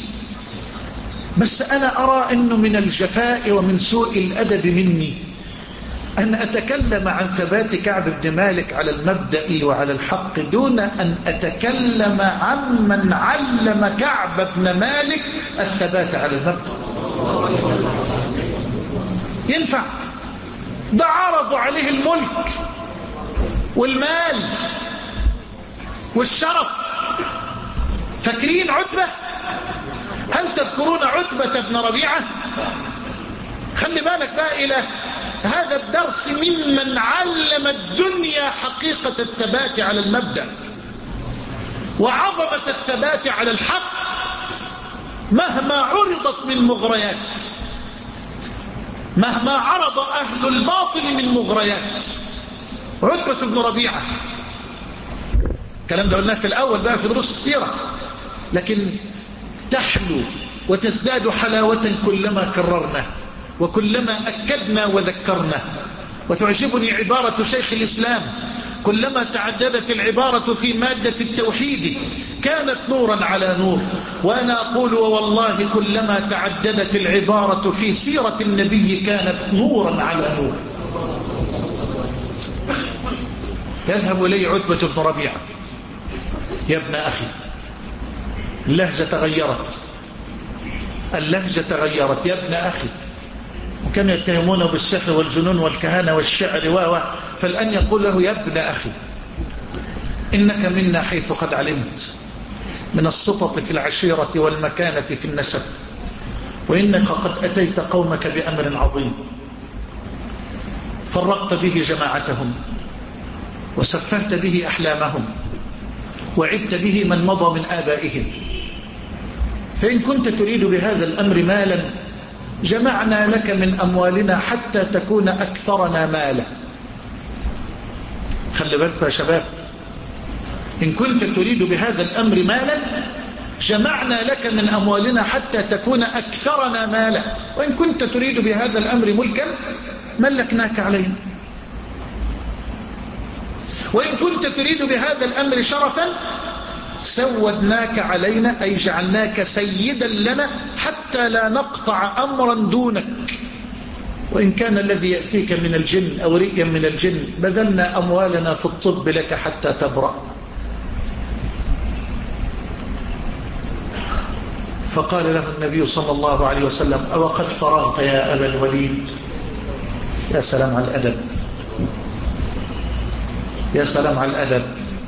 بس أنا أرى أنه من الجفاء ومن سوء الأدب مني أن أتكلم عن ثبات كعب بن مالك على المبدأ وعلى الحق دون أن أتكلم عن من علم كعب بن مالك الثبات على المبدأ. ينفع؟ ده عرضوا عليه الملك والمال والشرف. فاكرين عتبة؟ هل تذكرون عتبة بن ربيعة؟ خلي بالك بقى إلى هذا الدرس ممن علم الدنيا حقيقة الثبات على المبدأ وعظمة الثبات على الحق مهما عرضت من مغريات، مهما عرض أهل الباطل من مغريات. عتبة بن ربيعة، الكلام ده قلناه في الأول بقى في دروس السيرة، لكن تحلو وتزداد حلاوة كلما كررنا وكلما أكدنا وذكرنا. وتعجبني عبارة شيخ الإسلام: كلما تعددت العبارة في مادة التوحيد كانت نورا على نور. وأنا أقول والله كلما تعددت العبارة في سيرة النبي كانت نورا على نور. يذهب إلي عتبة بن ربيعة: يا ابن أخي، اللهجة تغيرت، اللهجة تغيرت، يا ابن أخي. وكانوا يتهمونه بالسحر والجنون والكهانة والشعر و فالآن يقول له: يا ابن أخي، إنك منا حيث قد علمت من السطط في العشيرة والمكانة في النسب، وإنك قد أتيت قومك بأمر عظيم، فرقت به جماعتهم وسفهت به أحلامهم وعدت به من مضى من آبائهم. فإن كنت تريد بهذا الأمر مالا جمعنا لك من أموالنا حتى تكون أكثرنا مالا. خلي بالك يا شباب، إن كنت تريد بهذا الأمر مالا جمعنا لك من أموالنا حتى تكون أكثرنا مالا، وإن كنت تريد بهذا الأمر ملكا ملكناك علينا، وإن كنت تريد بهذا الأمر شرفا سودناك علينا، أي جعلناك سيدا لنا حتى لا نقطع أمرا دونك. وإن كان الذي يأتيك من الجن أو رئيا من الجن بذلنا أموالنا في الطب لك حتى تبرأ. فقال له النبي صلى الله عليه وسلم: أو قد فرغت يا أبا الوليد؟ يا سلام على الأدب، يا سلام على الأدب.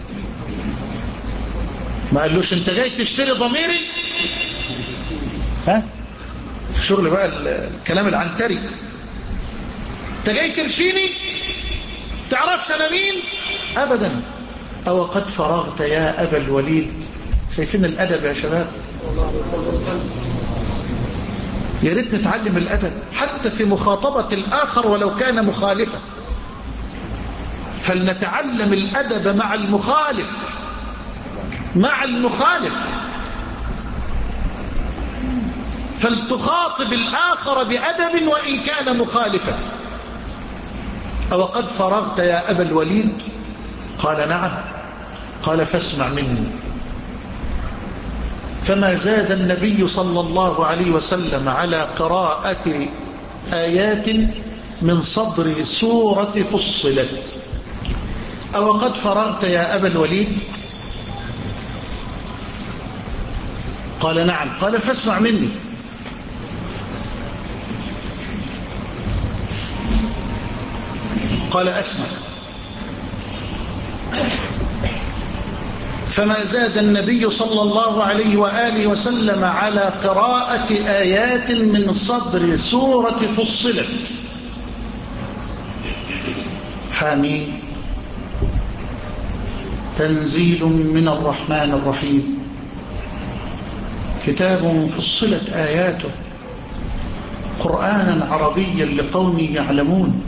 ما قالوش أنت جاي تشتري ضميري؟ ها؟ شغل بقى الكلام العنتري. أنت جاي ترشيني؟ تعرفش أنا مين؟ أبدا. أو قد فرغت يا أبا الوليد؟ شايفين الأدب يا شباب؟ يا ريت نتعلم الأدب حتى في مخاطبة الآخر ولو كان مخالفا. فلنتعلم الأدب مع المخالف، مع المخالف، فلتخاطب الآخر بأدب وإن كان مخالفا. أو قد فرغت يا أبا الوليد؟ قال نعم. قال فاسمع مني. فما زاد النبي صلى الله عليه وسلم على قراءة آيات من صدر سورة فصلت. أو قد فرغت يا أبا الوليد؟ قال نعم. قال فاسمع مني. قال أسمع. فما زاد النبي صلى الله عليه وآله وسلم على قراءة آيات من صدر سورة فصلت. حميم تنزيل من الرحمن الرحيم، كتاب فصلت آياته قرآنا عربيا لقوم يعلمون،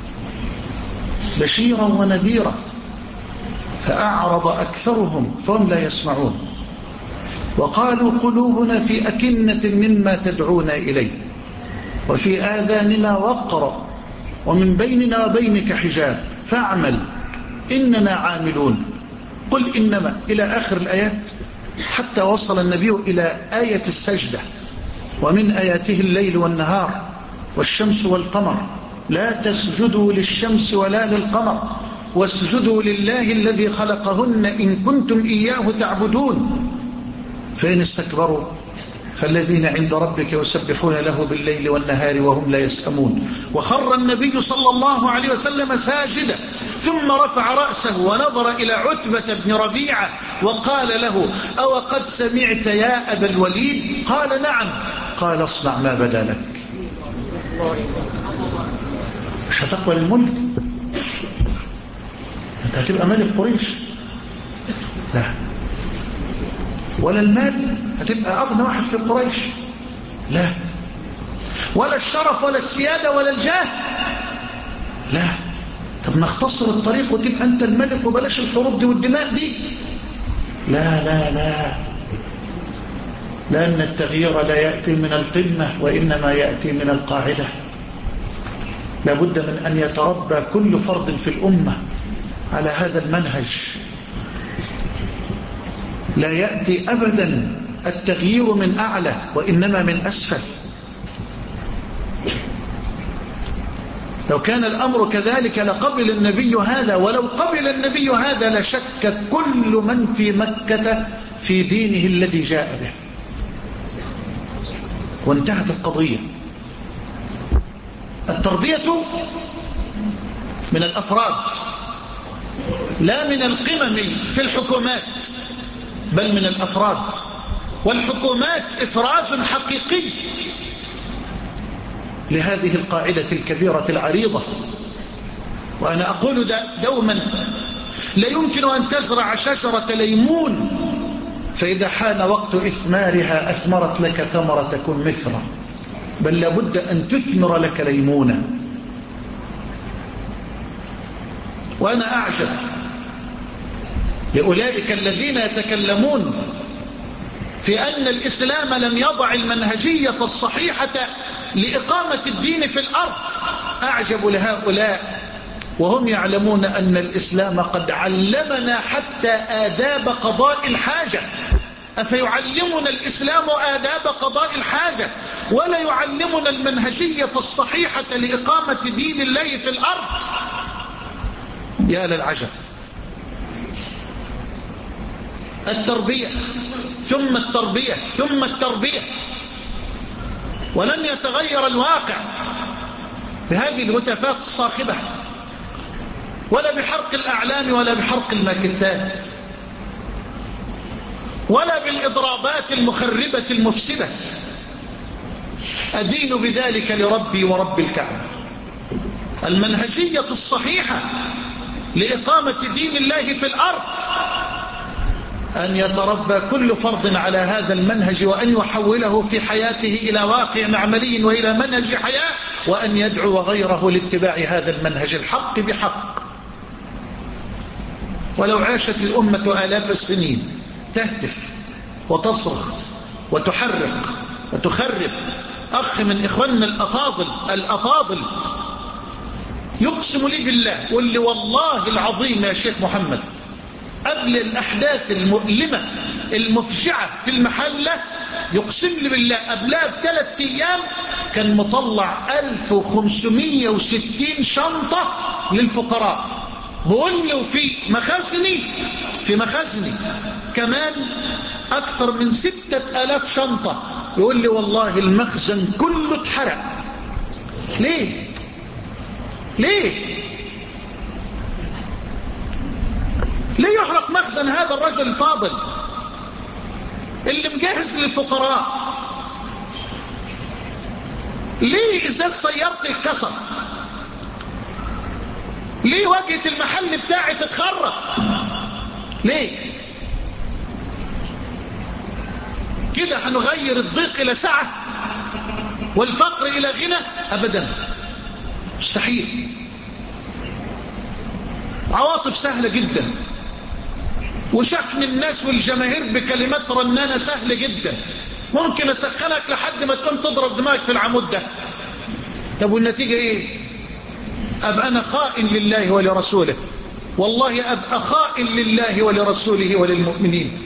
بشيرا ونذيرا، فأعرض أكثرهم فهم لا يسمعون، وقالوا قلوبنا في أكنة مما تدعونا إليه وفي آذاننا وقر ومن بيننا وبينك حجاب فاعمل إننا عاملون. قل إنما إلى آخر الآيات، حتى وصل النبي إلى آية السجدة: ومن آياته الليل والنهار والشمس والقمر لا تسجدوا للشمس ولا للقمر واسجدوا لله الذي خلقهن إن كنتم إياه تعبدون فإن استكبروا فالذين عند ربك يسبحون له بالليل والنهار وهم لا يسأمون. وخر النبي صلى الله عليه وسلم ساجدا ثم رفع رأسه ونظر إلى عتبة بن ربيعة وقال له: أو قد سمعت يا أبا الوليد؟ قال نعم. قال اصنع ما بدا لك. مش هتقبل الملك؟ انت هتبقى ملك قريش؟ لا. ولا المال؟ هتبقى أغنى واحد في قريش؟ لا. ولا الشرف ولا السيادة ولا الجاه؟ لا. طب نختصر الطريق وتبقى أنت الملك وبلاش الحروب دي والدماء دي؟ لا لا لا، لأن التغيير لا يأتي من القمة وإنما يأتي من القاعدة. لابد من أن يتربى كل فرد في الأمة على هذا المنهج. لا يأتي أبدا التغيير من أعلى وإنما من أسفل. لو كان الأمر كذلك لقبل النبي هذا، ولو قبل النبي هذا لشك كل من في مكة في دينه الذي جاء به، وانتهت القضية. التربية من الأفراد لا من القمم في الحكومات، بل من الأفراد. والحكومات إفراز حقيقي لهذه القاعدة الكبيرة العريضة. وأنا أقول دوما: لا يمكن أن تزرع شجرة ليمون فإذا حان وقت إثمارها أثمرت لك ثمرة تكون مثرة، بل لابد أن تثمر لك ليمونة. وأنا أعجب لأولئك الذين يتكلمون في أن الإسلام لم يضع المنهجية الصحيحة لإقامة الدين في الأرض. أعجب لهؤلاء وهم يعلمون أن الإسلام قد علمنا حتى آداب قضاء الحاجة. أفيعلمنا الإسلام آداب قضاء الحاجة ولا يعلمنا المنهجية الصحيحة لإقامة دين الله في الأرض؟ يا للعجب. التربية ثم التربية ثم التربية. ولن يتغير الواقع بهذه الهتافات الصاخبة ولا بحرق الأعلام ولا بحرق الماكتات ولا بالإضرابات المخربة المفسدة. أدين بذلك لربي ورب الكعبة. المنهجية الصحيحة لإقامة دين الله في الأرض أن يتربى كل فرد على هذا المنهج، وأن يحوله في حياته إلى واقع عملي وإلى منهج حياة، وأن يدعو غيره لاتباع هذا المنهج الحق بحق. ولو عاشت الأمة آلاف السنين تهتف وتصرخ وتحرق وتخرب. أخ من إخواننا الأفاضل الأفاضل يقسم لي بالله، قل لي والله العظيم يا شيخ محمد، قبل الأحداث المؤلمة المفجعة في المحلة، يقسم لي بالله قبلها بثلاث أيام كان مطلع ألف وخمسمائة وستين شنطة للفقراء. بقول له في مخازني في مخازني كمان أكثر من ستة آلاف شنطة. يقول لي والله المخزن كله اتحرق. ليه؟ ليه؟ ليه يحرق مخزن هذا الرجل الفاضل اللي مجهز للفقراء؟ ليه ازاز سيارتي اتكسر؟ ليه واجهة المحل بتاعي تتخرب؟ ليه؟ كده هنغير الضيق إلى سعة والفقر إلى غنى؟ أبدا، مستحيل. عواطف سهلة جدا، وشحن الناس والجماهير بكلمات رنانة سهلة جدا، ممكن أسخنك لحد ما تكون تضرب دماغك في العمود ده. طب والنتيجة إيه؟ أبقى أنا خائن لله ولرسوله، والله أبقى خائن لله ولرسوله وللمؤمنين.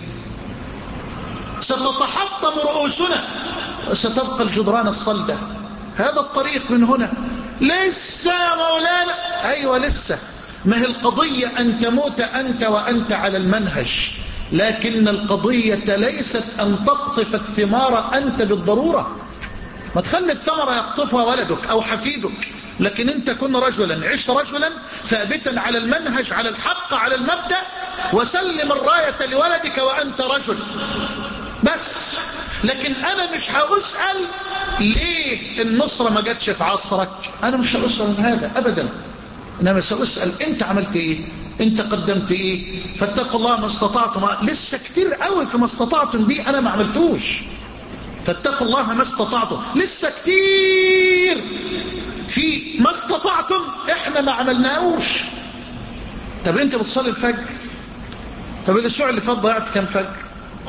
ستتحطم رؤوسنا وستبقى الجدران الصلدة. هذا الطريق من هنا. لسه يا مولانا، أيوة لسه. ما هي القضية أن تموت أنت وأنت على المنهج، لكن القضية ليست أن تقطف الثمار أنت بالضرورة. ما تخلي الثمرة يقطفها ولدك أو حفيدك، لكن أنت كن رجلا، عش رجلا ثابتا على المنهج، على الحق، على المبدأ، وسلم الراية لولدك وأنت رجل بس. لكن أنا مش هأسأل ليه النصرة ما جاتش في عصرك، أنا مش هأسأل من هذا أبدا، إنما سأسأل أنت عملت إيه، أنت قدمت إيه. فاتقوا الله ما استطعتم. لسه كتير قوي في ما استطعتم بيه أنا ما عملتوش. فاتقوا الله ما استطعتم، لسه كتير في ما استطعتم إحنا ما عملناهوش. طب أنت بتصلي الفجر، طب الأسبوع اللي فات ضيعت كم فجر؟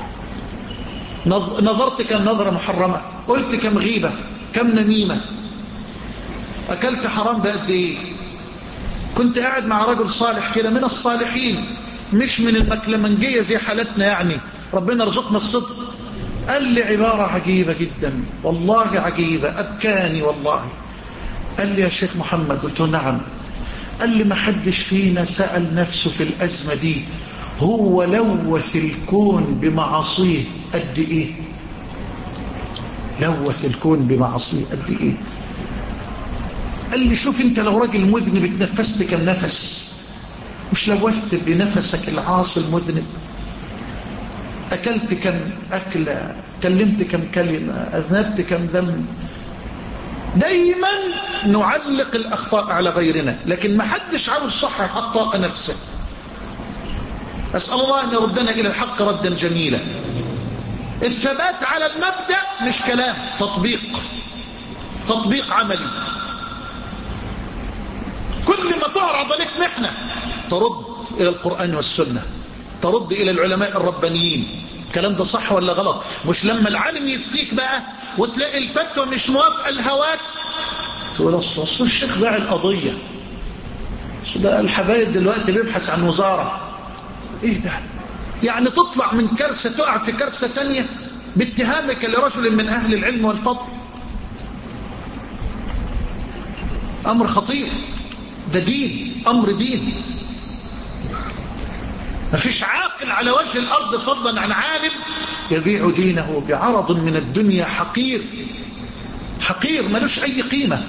نظرت كم نظرة محرمة؟ قلت كم غيبة؟ كم نميمة؟ أكلت حرام بقد إيه؟ كنت قاعد مع رجل صالح كده من الصالحين، مش من المكلمنجية زي حالتنا يعني، ربنا رزقنا الصدق. قال لي عبارة عجيبة جدا والله، عجيبة أبكاني والله. قال لي يا شيخ محمد، قلت له نعم. قال لي ما حدش فينا سأل نفسه في الأزمة دي هو لوث الكون بمعاصيه قد إيه؟ لوث الكون بمعاصيه قد إيه؟ قال لي شوف انت لو راجل مذنب اتنفست كم نفس، مش لوثت بنفسك العاصي المذنب؟ أكلت كم أكلة، كلمت كم كلمة، أذنبت كم ذنب. دايما نعلق الأخطاء على غيرنا، لكن ما حدش عاوز صحح أخطاء نفسه. أسأل الله أن يردنا إلى الحق ردا جميلا. الثبات على المبدأ مش كلام، تطبيق، تطبيق عملي. كل ما تعرض لك محنة ترد إلى القرآن والسنة، ترد إلى العلماء الربانيين. الكلام ده صح ولا غلط؟ مش لما العالم يفتيك بقى وتلاقي الفتوى مش موافقة لهواك تقول أصل أصل الشيخ باع القضية، ده الحبايب دلوقتي بيبحث عن وزارة. إيه ده؟ يعني تطلع من كارثة تقع في كارثة تانية باتهامك لرجل من أهل العلم والفضل. أمر خطير، ده دين، أمر دين. ما فيش عاقل على وجه الأرض فضلا عن عالم يبيع دينه بعرض من الدنيا حقير، حقير ملوش أي قيمة.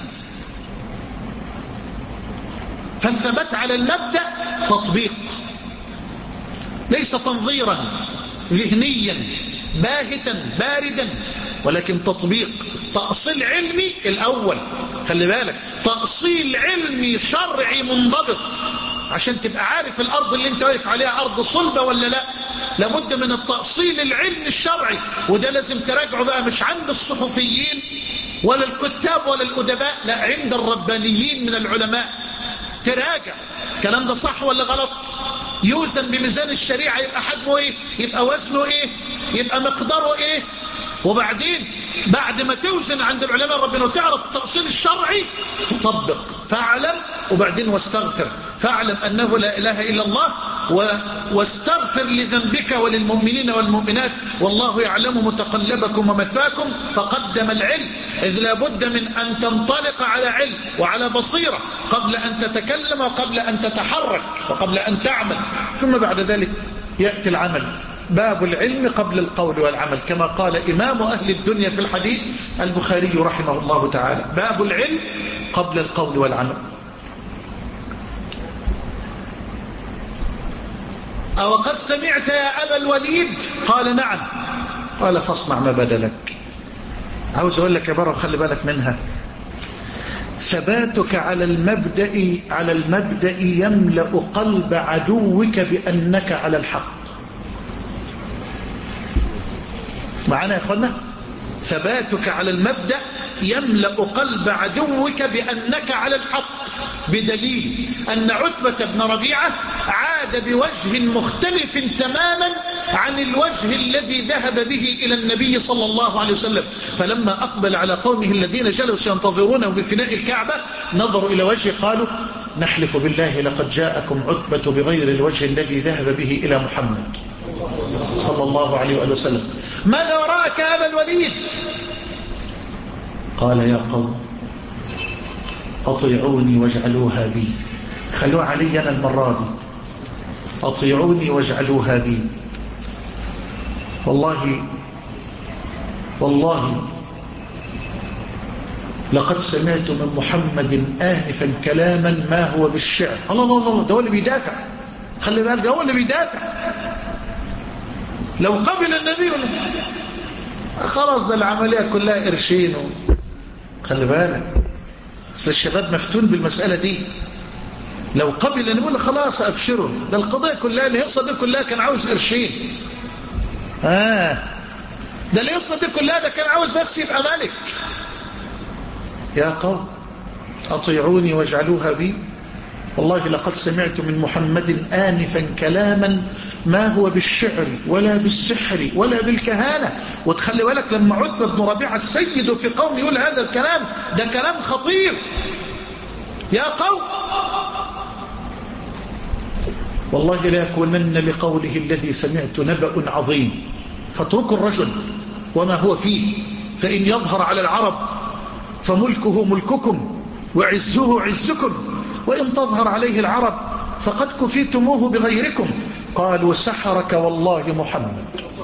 فالثبات على المبدأ تطبيق، ليس تنظيرا ذهنيا باهتا باردا، ولكن تطبيق، تأصيل علمي الأول. خلي بالك، تأصيل علمي شرعي منضبط عشان تبقى عارف الأرض اللي انت واقف عليها أرض صلبة ولا لا. لابد من التأصيل العلمي الشرعي، وده لازم تراجعه بقى مش عند الصحفيين ولا الكتاب ولا الأدباء، لا، عند الربانيين من العلماء. تراجع الكلام ده صح ولا غلط. يوزن بميزان الشريعة يبقى حجمه ايه، يبقى وزنه ايه، يبقى مقداره ايه. وبعدين بعد ما توزن عند العلماء ربنا وتعرف التأصيل الشرعي تطبق. فاعلم وبعدين واستغفر، فاعلم أنه لا إله إلا الله و... واستغفر لذنبك وللمؤمنين والمؤمنات والله يعلم متقلبكم ومثواكم. فقدم العلم، إذ لا بد من أن تنطلق على علم وعلى بصيرة قبل أن تتكلم وقبل أن تتحرك وقبل أن تعمل، ثم بعد ذلك يأتي العمل. باب العلم قبل القول والعمل، كما قال إمام أهل الدنيا في الحديث البخاري رحمه الله تعالى: باب العلم قبل القول والعمل. أو قد سمعت يا أبا الوليد؟ قال: نعم. قال: فاصنع ما بدا لك. عاوز أقول لك عبارة وخلي بالك منها: ثباتك على المبدأ على المبدأ يملأ قلب عدوك بأنك على الحق. معنا يا أخوانا؟ ثباتك على المبدأ يملأ قلب عدوك بأنك على الحق، بدليل أن عتبة بن ربيعة عاد بوجه مختلف تماما عن الوجه الذي ذهب به إلى النبي صلى الله عليه وسلم. فلما أقبل على قومه الذين جلسوا ينتظرونه بفناء الكعبة نظروا إلى وجهه قالوا: نحلف بالله لقد جاءكم عتبة بغير الوجه الذي ذهب به إلى محمد صلى الله عليه وسلم. ماذا وراءك يا أبا الوليد؟ قال: يا قوم أطيعوني واجعلوها بي. خلوا علي أنا المرة دي، أطيعوني واجعلوها بي. والله والله لقد سمعت من محمد آنفا كلاما ما هو بالشعر. الله الله الله، ده هو اللي بيدافع. خلي بالك، ده هو اللي بيدافع. لو قبل النبي ولا خلاص ده العملية كلها قرشين. خلي بالك، أصل الشباب مفتون بالمسألة دي. لو قبل النبي ولا خلاص أبشروا، ده القضية كلها الهصة دي كلها كان عاوز قرشين. آه ده الهصة دي كلها ده كان عاوز بس يبقى ملك. يا قوم أطيعوني واجعلوها بي. والله لقد سمعت من محمد آنفا كلاما ما هو بالشعر ولا بالسحر ولا بالكهانة. وتخلي بالك لما عتبة بن ربيعة السيد في قوم يقول هذا الكلام، ده كلام خطير. يا قوم والله لا يكونن لقوله الذي سمعت نبأ عظيم، فاتركوا الرجل وما هو فيه، فإن يظهر على العرب فملكه ملككم وعزه عزكم، وإن تظهر عليه العرب فقد كفيتموه بغيركم. قالوا: سحرك والله محمد.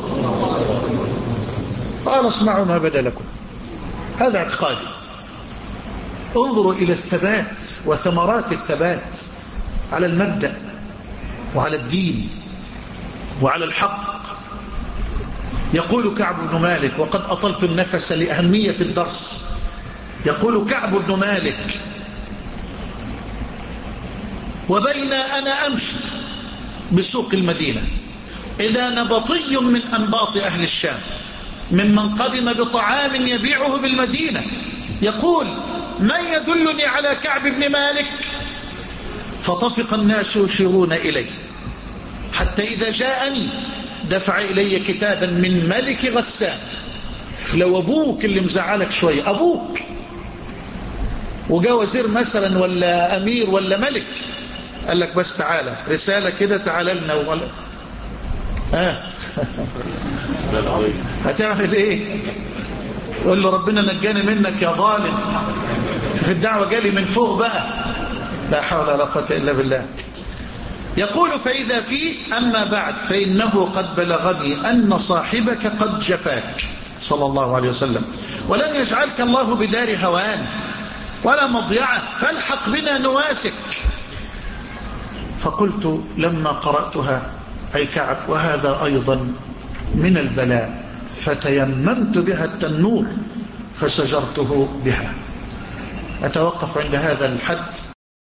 قال: اصنعوا ما بدا لكم. هذا اعتقادي. انظروا إلى الثبات وثمرات الثبات على المبدأ وعلى الدين وعلى الحق. يقول كعب بن مالك، وقد أطلت النفس لأهمية الدرس، يقول كعب بن مالك: وبين أنا أمشي بسوق المدينة إذا نبطي من أنباط أهل الشام ممن قدم بطعام يبيعه بالمدينة يقول: من يدلني على كعب بن مالك؟ فطفق الناس يشيرون إليه حتى إذا جاءني دفع إلي كتابا من ملك غسان. لو أبوك اللي مزعلك شوية، أبوك وجاء وزير مثلا ولا أمير ولا ملك، قال لك بس تعالى رسالة كده تعالى لنا ولا ها هتعمل ايه؟ تقول له ربنا نجاني منك يا ظالم. في الدعوة جالي من فوق بقى. لا حول ولا قوة إلا بالله. يقول: فإذا فيه أما بعد فإنه قد بلغني أن صاحبك قد جفاك صلى الله عليه وسلم، ولن يجعلك الله بدار هوان ولا مضيعة، فالحق بنا نواسك. فقلت لما قرأتها: أي كعب، وهذا أيضا من البلاء، فتيممت بها التنور فسجرته بها. أتوقف عند هذا الحد